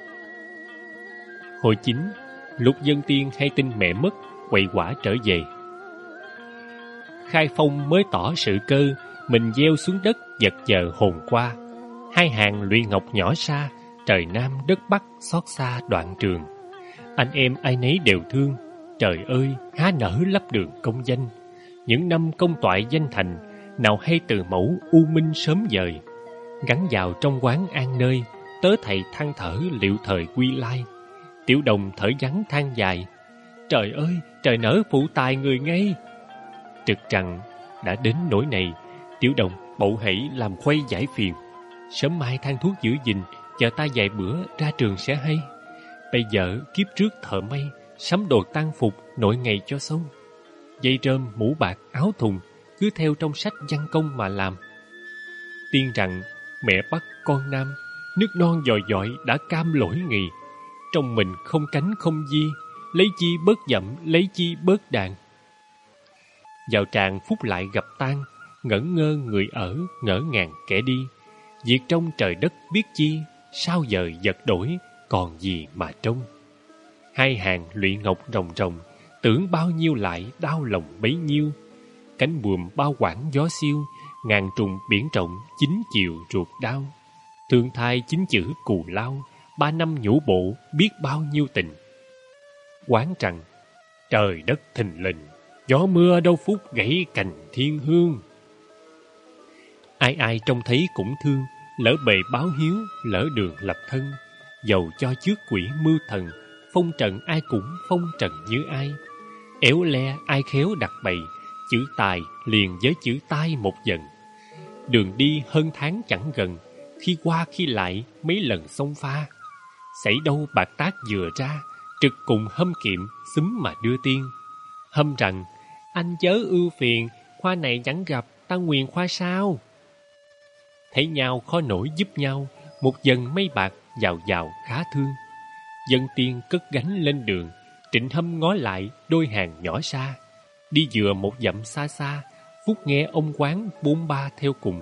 [SPEAKER 1] Hồi 9, Lục Dân Tiên hay tin mẹ mất, quậy quả trở về. Khai Phong mới tỏ sự cơ, mình gieo xuống đất vật giờ hồn qua. Hai hàng lụy ngọc nhỏ xa, trời Nam đất Bắc xót xa đoạn trường. Anh em ai nấy đều thương, trời ơi há nở lấp đường công danh. Những năm công toại danh thành, nào hay từ mẫu u minh sớm dời. Gắn vào trong quán an nơi, tớ thầy than thở liệu thời quy lai. Tiểu đồng thở vắng than dài, Trời ơi, trời nỡ phụ tài người ngay. Trực rằng đã đến nỗi này, Tiểu Đồng bậu hãy làm khuây giải phiền. Sớm mai than thuốc giữ gìn, chờ ta vài bữa ra trường sẽ hay. Bây giờ kiếp trước thợ may, sắm đồ tang phục nội ngày cho xong. Dây rơm, mũ bạc, áo thùng cứ theo trong sách văn công mà làm. Tiên rằng mẹ bắt con nam, nước non dòi dọi đã cam lỗi nghị. Trong mình không cánh không di, lấy chi bớt dậm, lấy chi bớt đàn. Vào tràng phút lại gặp tan, ngẩn ngơ người ở, ngỡ ngàng kẻ đi. Việc trong trời đất biết chi, sao giờ giật đổi, còn gì mà trông. Hai hàng lụy ngọc rồng rồng, tưởng bao nhiêu lại đau lòng bấy nhiêu. Cánh buồm bao quảng gió siêu, ngàn trùng biển rộng, chín chiều ruột đau. Thương thai chín chữ cù lao, 3 năm nhũ bộ biết bao nhiêu tình. Quán rằng trời đất thình lình, gió mưa đâu phút gãy cành thiên hương. Ai ai trông thấy cũng thương, lỡ bề báo hiếu, lỡ đường lập thân. Dầu cho trước quỷ mưu thần, phong trần ai cũng phong trần như ai. Éo le ai khéo đặt bày, chữ tài liền với chữ tai một dần. Đường đi hơn tháng chẳng gần, khi qua khi lại mấy lần xông pha. Xảy đâu bạc tác vừa ra, trực cùng hâm kiệm xúm mà đưa tiên. Hâm rằng anh chớ ưu phiền, khoa này chẳng gặp, ta nguyền khoa sau. Thấy nhau khó nổi giúp nhau, một dần mấy bạc giàu giàu khá thương. Dân tiên cất gánh lên đường, Trịnh Hâm ngó lại đôi hàng nhỏ xa. Đi vừa một dặm xa xa, phút nghe ông Quán bôn ba theo cùng.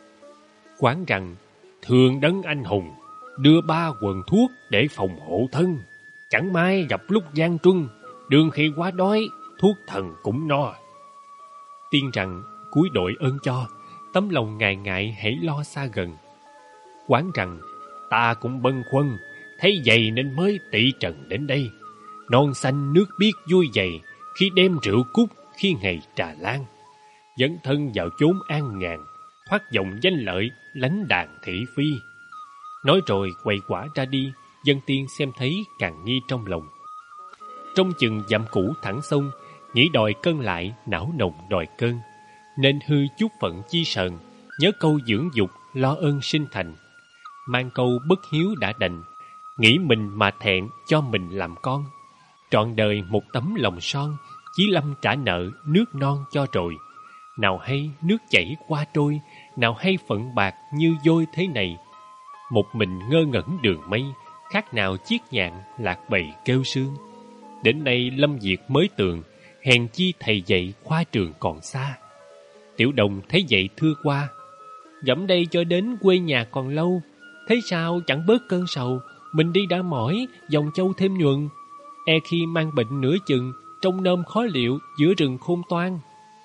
[SPEAKER 1] Quán rằng thường đấng anh hùng, đưa 3 quần thuốc để phòng hộ thân. Chẳng may gặp lúc gian truân, đường khi quá đói, thuốc thần cũng no. Tiên rằng cúi đội ơn cho, tấm lòng ngại ngại hãy lo xa gần. Quán rằng ta cũng bâng khuâng, thấy vậy nên mới tị trần đến đây. Non xanh nước biếc vui vầy, khi đem rượu cúc, khi ngày trà lan. Dẫn thân vào chốn an nhàn, thoát vọng danh lợi, lánh đàn thị phi. Nói rồi quay quả ra đi, dân tiên xem thấy càng nghi trong lòng. Trong chừng dặm cũ thẳng sông, nghĩ đòi cân lại, não nồng đòi cơn. Nên hư chút phận chi sờn, nhớ câu dưỡng dục, lo ơn sinh thành. Mang câu bất hiếu đã đành, nghĩ mình mà thẹn cho mình làm con. Trọn đời một tấm lòng son, chí lâm trả nợ nước non cho rồi. Nào hay nước chảy qua trôi, nào hay phận bạc như vôi thế này. Một mình ngơ ngẩn đường mây, khác nào chiếc nhạn lạc bầy kêu sương. Đến nay lâm diệt mới tường, hèn chi thầy dạy khoa trường còn xa. Tiểu Đồng thấy vậy thưa qua, dẫm đây cho đến quê nhà còn lâu, thế sao chẳng bớt cơn sầu, mình đi đã mỏi, dòng châu thêm nhuần. E khi mang bệnh nửa chừng, trong nôm khó liệu giữa rừng khôn toan.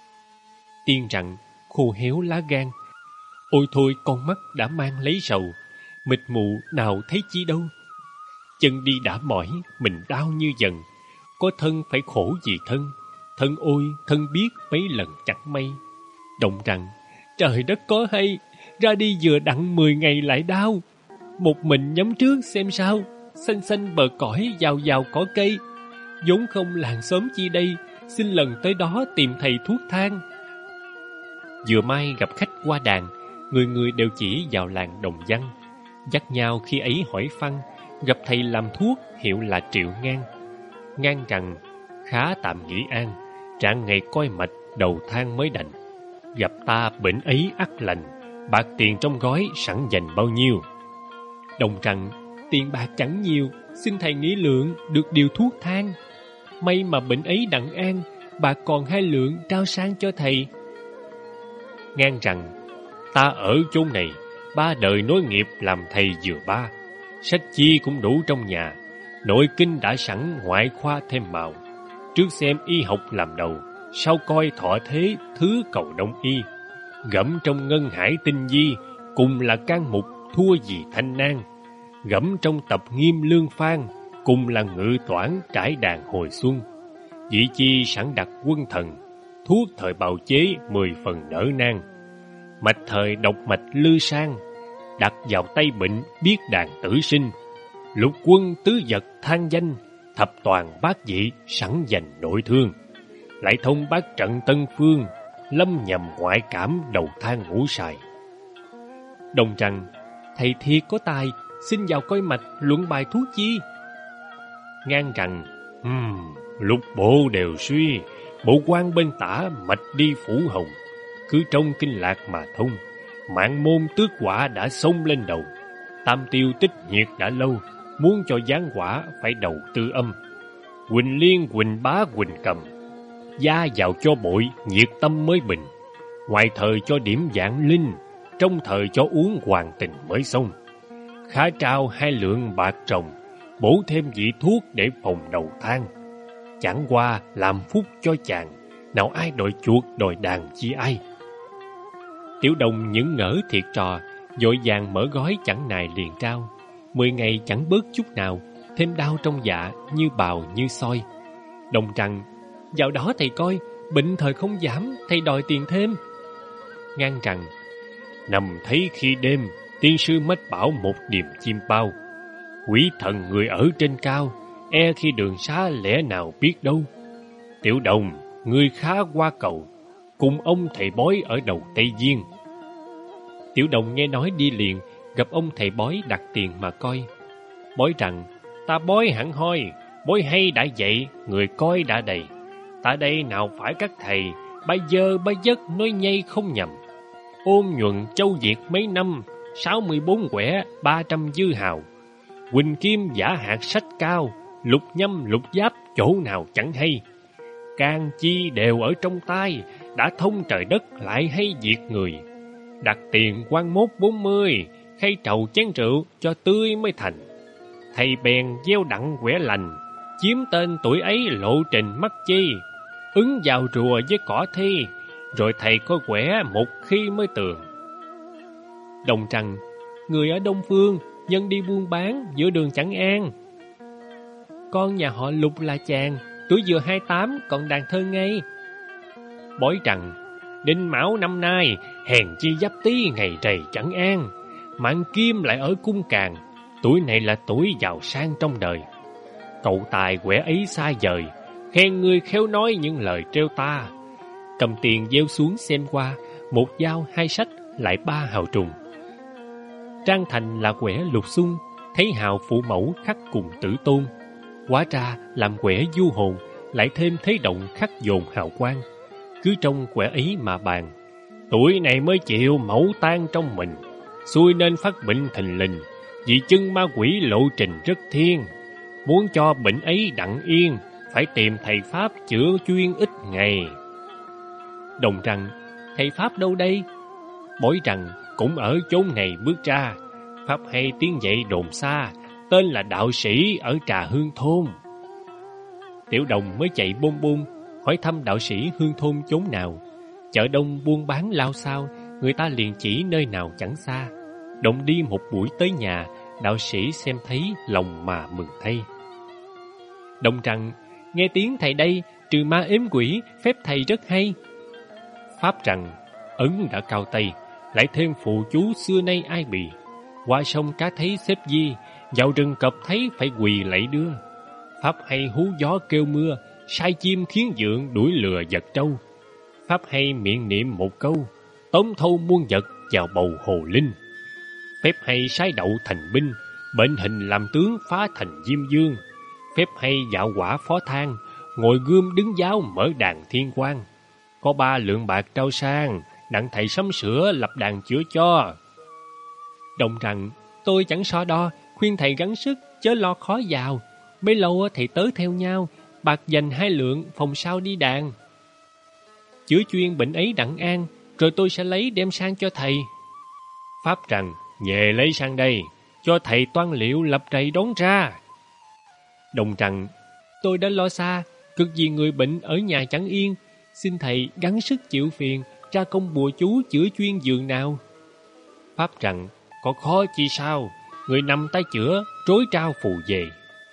[SPEAKER 1] Tiên rằng khô héo lá gan, ôi thôi con mắt đã mang lấy sầu, mịt mù nào thấy chi đâu. Chân đi đã mỏi, mình đau như dần, có thân phải khổ vì thân, thân ôi thân biết mấy lần chẳng may. Động rằng trời đất có hay, ra đi vừa đặng 10 ngày lại đau. Một mình nhắm trước xem sao, xanh xanh bờ cõi giàu giàu cỏ cây. vốn không làng xóm chi đây, xin lần tới đó tìm thầy thuốc thang. Vừa may gặp khách qua đàn, người người đều chỉ vào làng Đồng Văn. Dắt nhau khi ấy hỏi phăn, gặp thầy làm thuốc hiệu là Triệu Ngang. Ngang rằng khá tạm nghỉ an, trạng ngày coi mạch đầu thang mới đành. Gặp ta bệnh ấy ắt lành, bạc tiền trong gói sẵn dành bao nhiêu. Đồng rằng tiền bạc chẳng nhiều, xin thầy nghĩ lượng được điều thuốc thang. May mà bệnh ấy đặng an, bạc còn 2 lượng trao sang cho thầy. Ngang rằng ta ở chốn này 3 đời nối nghiệp làm thầy vừa ba, sách chi cũng đủ trong nhà, nội kinh đã sẵn, ngoại khoa thêm màu. Trước xem y học làm đầu, sau coi thọ thế thứ cầu đông y. Gẫm trong ngân hải tinh di, cùng là can mục thua gì thanh nan. Gẫm trong tập nghiêm lương phan, cùng là ngự toản trải đàn hồi xuân. Vị chi sẵn đặt quân thần, thuốc thời bào chế 10 phần đỡ nan. Mạch thời độc mạch lư sang, đặt vào tay bệnh biết đàn tử sinh. Lục quân tứ vật than danh, thập toàn bát dị sẵn dành nội thương, lại thông bát trận Tân Phương, lâm nhầm ngoại cảm đầu thang ngũ sài. Đồng rằng, thầy thiệt có tài, xin vào coi mạch luận bài thuốc chi. Ngang rằng, lục bộ đều suy, bộ quan bên tả mạch đi phủ hồng, cứ trong kinh lạc mà thông, mạng môn tước quả đã xông lên đầu, tam tiêu tích nhiệt đã lâu, muốn cho giáng quả phải đầu tư âm. Quỳnh liên quỳnh bá quỳnh cầm, gia vào cho bội nhiệt tâm mới bình, ngoài thời cho điểm dạng linh, trong thời cho uống hoàng tình mới xong. Khá trao 2 lượng bạc trồng, bổ thêm vị thuốc để phòng đầu thang. Chẳng qua làm phúc cho chàng, nào ai đòi chuột đòi đàn chi ai. Tiểu Đồng những ngỡ thiệt trò, vội vàng mở gói chẳng nài liền trao. 10 ngày chẳng bớt chút nào, thêm đau trong dạ như bào như soi. Đồng rằng, vào đó thầy coi, bệnh thời không giảm, thầy đòi tiền thêm. Ngang rằng, nằm thấy khi đêm, tiên sư mách bảo một điềm chim bao. Quỷ thần người ở trên cao, e khi đường xá lẽ nào biết đâu. Tiểu Đồng, người khá qua cầu, cùng ông thầy bói ở đầu Tây Viên. Tiểu Đồng nghe nói đi liền, gặp ông thầy bói đặt tiền mà coi. Bói rằng, ta bói hẳn hoi, bói hay đã vậy, người coi đã đầy. Ta đây nào phải các thầy, bây giờ bây giấc nói nhây không nhầm. Ôn nhuận châu Việt mấy năm, 64 quẻ, 300 dư hào. Quỳnh kim giả hạt sách cao, lục nhâm lục giáp chỗ nào chẳng hay. Can chi đều ở trong tay, đã thông trời đất lại hay diệt người. Đặt tiền quan mốt 40, khay trầu chén rượu cho tươi mới thành. Thầy bèn gieo đặng quẻ lành, chiếm tên tuổi ấy lộ trình mắc chi. Ứng vào rùa với cỏ thi, rồi thầy coi quẻ một khi mới tường. Đồng rằng, người ở Đông Phương, nhân đi buôn bán giữa đường chẳng an. Con nhà họ Lục là chàng, tuổi vừa 28 còn đàn thơ ngây. Bói rằng, Đinh Mão năm nay, hèn chi Giáp Tý ngày rày chẳng an. Mạng Kim lại ở cung Càn, tuổi này là tuổi giàu sang trong đời. Cậu tài quẻ ấy xa vời, khen ngươi khéo nói những lời trêu ta. Cầm tiền gieo xuống xem qua, 1 dao 2 sách lại 3 hào trùng. Trang thành là quẻ Lục Xuân, thấy hào phụ mẫu khắc cùng Tử Tôn. Hóa ra làm quẻ du hồn, lại thêm thế động khắc dồn hào quang. Cứ trong quẻ ấy mà bàn, tuổi này mới chịu mẫu tan trong mình, xui nên phát bệnh thình lình, vì chân ma quỷ lộ trình rất thiên. Muốn cho bệnh ấy đặng yên, phải tìm thầy Pháp chữa chuyên ít ngày. Đồng rằng, thầy Pháp đâu đây? Bói rằng, cũng ở chốn này bước ra. Pháp hay tiếng dậy đồn xa, tên là đạo sĩ ở Trà Hương Thôn. Tiểu Đồng mới chạy bôn bôn, hỏi thăm đạo sĩ Hương Thôn chốn nào. Chợ đông buôn bán lao sao, người ta liền chỉ nơi nào chẳng xa. Đồng đi một buổi tới nhà, đạo sĩ xem thấy lòng mà mừng thay. Đồng rằng, nghe tiếng thầy đây, trừ ma ếm quỷ, phép thầy rất hay. Pháp rằng, ấn đã cao tay, lại thêm phụ chú xưa nay ai bì. Qua sông cá thấy xếp di, vào rừng cọp thấy phải quỳ lạy đưa. Pháp hay hú gió kêu mưa, sai chim khiến dượng đuổi lừa vật trâu. Pháp hay miệng niệm một câu, tóm thâu muôn vật vào bầu hồ linh. Phép hay sái đậu thành binh, bệnh hình làm tướng phá thành diêm dương. Phép hay dạo quả phó thang, ngồi gươm đứng giáo mở đàn thiên quang. Có 3 lượng bạc trao sang, đặng thầy sắm sửa lập đàn chữa cho. Đồng rằng, tôi chẳng so đo, khuyên thầy gắng sức, chớ lo khó vào. Bấy lâu thầy tớ theo nhau, bạc dành 2 lượng, phòng sau đi đàn. Chữa chuyên bệnh ấy đặng an, rồi tôi sẽ lấy đem sang cho thầy. Pháp rằng, về lấy sang đây, cho thầy toan liệu lập trầy đón ra. Đồng rằng, tôi đã lo xa, cực vì người bệnh ở nhà chẳng yên, xin thầy gắng sức chịu phiền, ra công bùa chú chữa chuyên giường nào. Pháp rằng, có khó chi sao, người nằm tay chữa, trối trao phù về.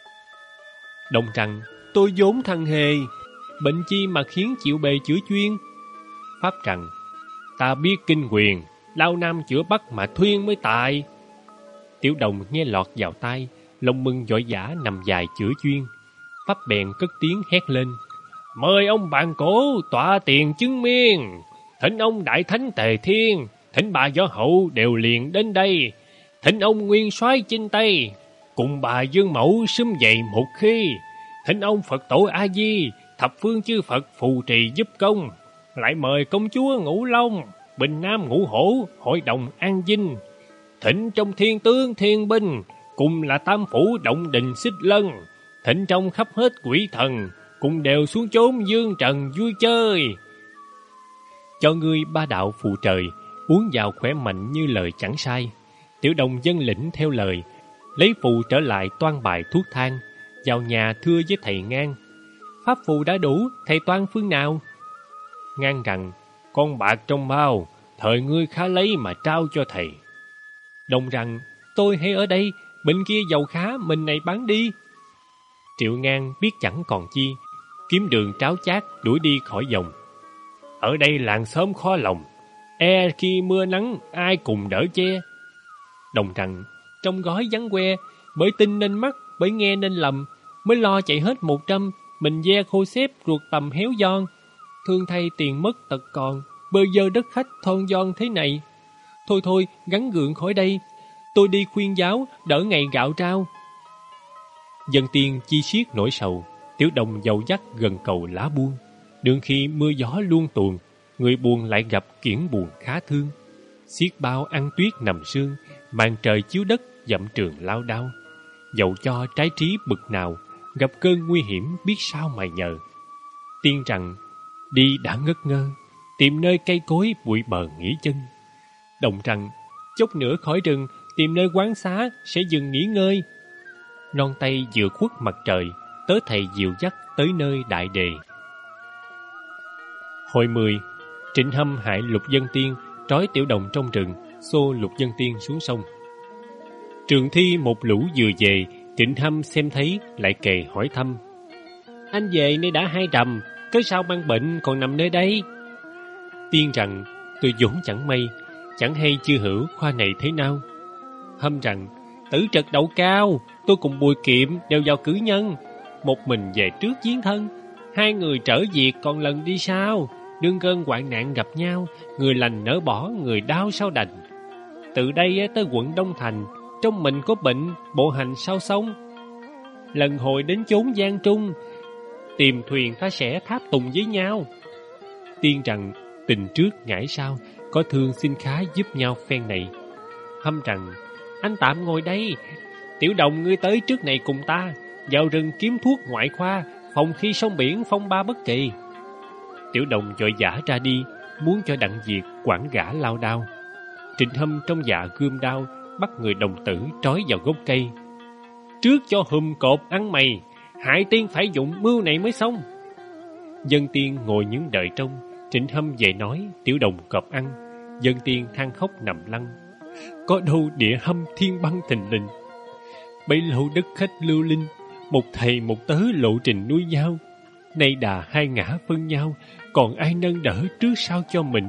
[SPEAKER 1] Đồng rằng, tôi vốn thằng hề, bệnh chi mà khiến chịu bề chữa chuyên. Pháp rằng, ta biết kinh quyền, lao nam chữa bắc mà thuyên mới tài. Tiểu Đồng nghe lọt vào tai, lòng mừng vội vã nằm dài chữa chuyên. Pháp bèn cất tiếng hét lên: Mời ông bạn cổ tọa tiền chứng miên, thỉnh ông đại thánh Tề Thiên, thỉnh bà Võ Hậu đều liền đến đây, thỉnh ông nguyên soái chinh Tây, cùng bà Dương Mẫu sum dậy một khi, thỉnh ông Phật tổ A Di, thập phương chư Phật phù trì giúp công, lại mời công chúa Ngũ Long, Bình Nam Ngũ Hổ, hội đồng an vinh, thỉnh trong thiên tướng thiên binh, cùng là tam phủ động đình xích lân, thỉnh trong khắp hết quỷ thần, cùng đều xuống chốn dương trần vui chơi. Cho ngươi ba đạo phù trời, uống vào khỏe mạnh như lời chẳng sai. Tiểu Đồng dân lĩnh theo lời, lấy phù trở lại toan bài thuốc thang, vào nhà thưa với thầy Ngang: Pháp phù đã đủ, thầy toan phương nào? Ngang rằng: Con bạc trong bao, thời ngươi khá lấy mà trao cho thầy. Đồng rằng: Tôi hay ở đây, bên kia giàu khá, mình này bán đi. Triệu Ngang biết chẳng còn chi, kiếm đường tráo chát đuổi đi khỏi dòng. Ở đây làng xóm khó lòng, e khi mưa nắng ai cùng đỡ che. Đồng rằng: Trong gói vắng que, bởi tin nên mắc, bởi nghe nên lầm, mới lo chạy hết 100, mình ve khô xếp ruột tầm héo giòn. Thương thay tiền mất tật còn, bơ vơ đất khách thon giòn thế này. Thôi thôi, gắn gượng khỏi đây, tôi đi khuyên giáo, đỡ ngày gạo trao. Dân tiên chi xiết nỗi sầu, Tiểu Đồng dầu dắt gần cầu lá buông. Đường khi mưa gió luôn tuồn, người buồn lại gặp kiển buồn khá thương. Xiết bao ăn tuyết nằm sương, màn trời chiếu đất dặm trường lao đao. Dẫu cho trái trí bực nào, gặp cơn nguy hiểm biết sao mà nhờ. Tiên rằng: Đi đã ngất ngơ, tìm nơi cây cối bụi bờ nghỉ chân. Đồng rằng: Chốc nữa khỏi rừng, tìm nơi quán xá sẽ dừng nghỉ ngơi. Non tay vừa khuất mặt trời, tớ thầy dìu dắt tới nơi đại đề. Hồi 10. Trịnh Hâm hại Lục Dân Tiên, trói Tiểu Đồng trong rừng, xô Lục Dân Tiên xuống sông. Trường thi một lũ vừa về, Trịnh Hâm xem thấy lại kề hỏi thăm: Anh về nay đã 2 rằm, cớ sao mang bệnh còn nằm nơi đây? Tiên rằng: Tôi vốn chẳng may, chẳng hay chưa hữu khoa này thế nào. Hâm rằng: Tử trật đậu cao, tôi cùng Bùi Kiệm đều vào cử nhân, một mình về trước chiến thân, 2 người trở việc còn lần đi sau. Đương cơn hoạn nạn gặp nhau, người lành nỡ bỏ, người đau sao đành. Từ đây tới quận Đông Thành, trong mình có bệnh, bộ hành sao sống. Lần hồi đến chốn Giang Trung, tìm thuyền ta sẽ tháp tùng với nhau. Tiên rằng: Tình trước ngãi sau, có thương xin khá giúp nhau phen này. Hâm rằng: Anh tạm ngồi đây, Tiểu Đồng ngươi tới trước này cùng ta, vào rừng kiếm thuốc ngoại khoa, phòng khi sông biển phong ba bất kỳ. Tiểu Đồng vội vã ra đi, muốn cho đặng việc quản gã lao đao. Trịnh Hâm trong dạ gươm đao, bắt người đồng tử trói vào gốc cây. Trước cho hùm cột ăn mày, hại tiên phải dụng mưu này mới xong. Dân tiên ngồi những đợi trông, Trịnh Hâm về nói Tiểu Đồng cọp ăn. Dân tiên than khóc nằm lăn: Có đâu địa hâm thiên băng thình lình, bấy lâu đất khách lưu linh, một thầy một tớ lộ trình nuôi nhau. Nay đà 2 ngã phân nhau, còn ai nâng đỡ trước sau cho mình.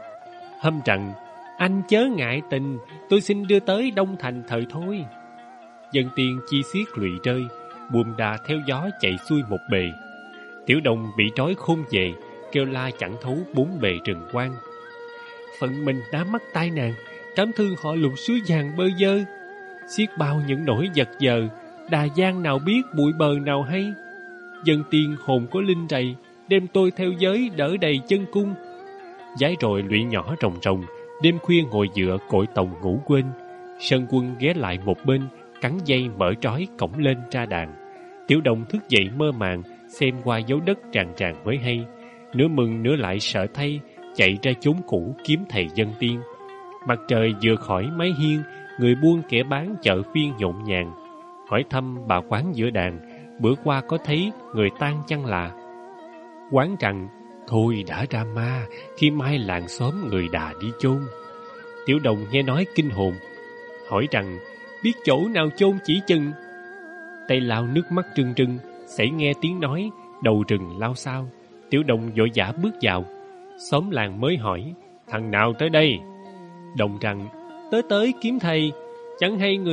[SPEAKER 1] Hâm rằng: Anh chớ ngại tình, tôi xin đưa tới Đông Thành thời thôi. Dân tiên chi xiết lụy rơi, buồm đà theo gió chạy xuôi một bề. Tiểu Đồng bị trói khôn về, kêu la chẳng thấu 4 bề rừng quang. Phận mình đã mắc tai nạn, cảm thương họ Lục suối vàng bơ vơ. Xiết bao những nỗi vật vờ, đà giang nào biết bụi bờ nào hay. Dân tiên hồn có linh rầy, đem tôi theo giới đỡ đầy chân cung. Giái rồi lụy nhỏ rồng rồng, đêm khuya ngồi dựa cội tòng ngủ quên. Sơn Quân ghé lại một bên, cắn dây mở trói cổng lên ra đàn. Tiểu Đồng thức dậy mơ màng, xem qua dấu đất tràn tràn mới hay. Nửa mừng nửa lại sợ thay, chạy ra chốn cũ kiếm thầy Dân Tiên. Mặt trời vừa khỏi mái hiên, người buôn kẻ bán chợ phiên nhộn nhàng. Hỏi thăm bà quán giữa đàn, bữa qua có thấy người tan chăng là? Quán rằng: Thôi đã ra ma, khi mai làng xóm người đà đi chôn. Tiểu Đồng nghe nói kinh hồn, hỏi rằng: Biết chỗ nào chôn chỉ chừng? Tay lao nước mắt trưng trưng, xảy nghe tiếng nói, đầu rừng lao sao. Tiểu Đồng vội vã bước vào. Xóm làng mới hỏi: Thằng nào tới đây? Đồng rằng: Tới kiếm thầy, chẳng hay người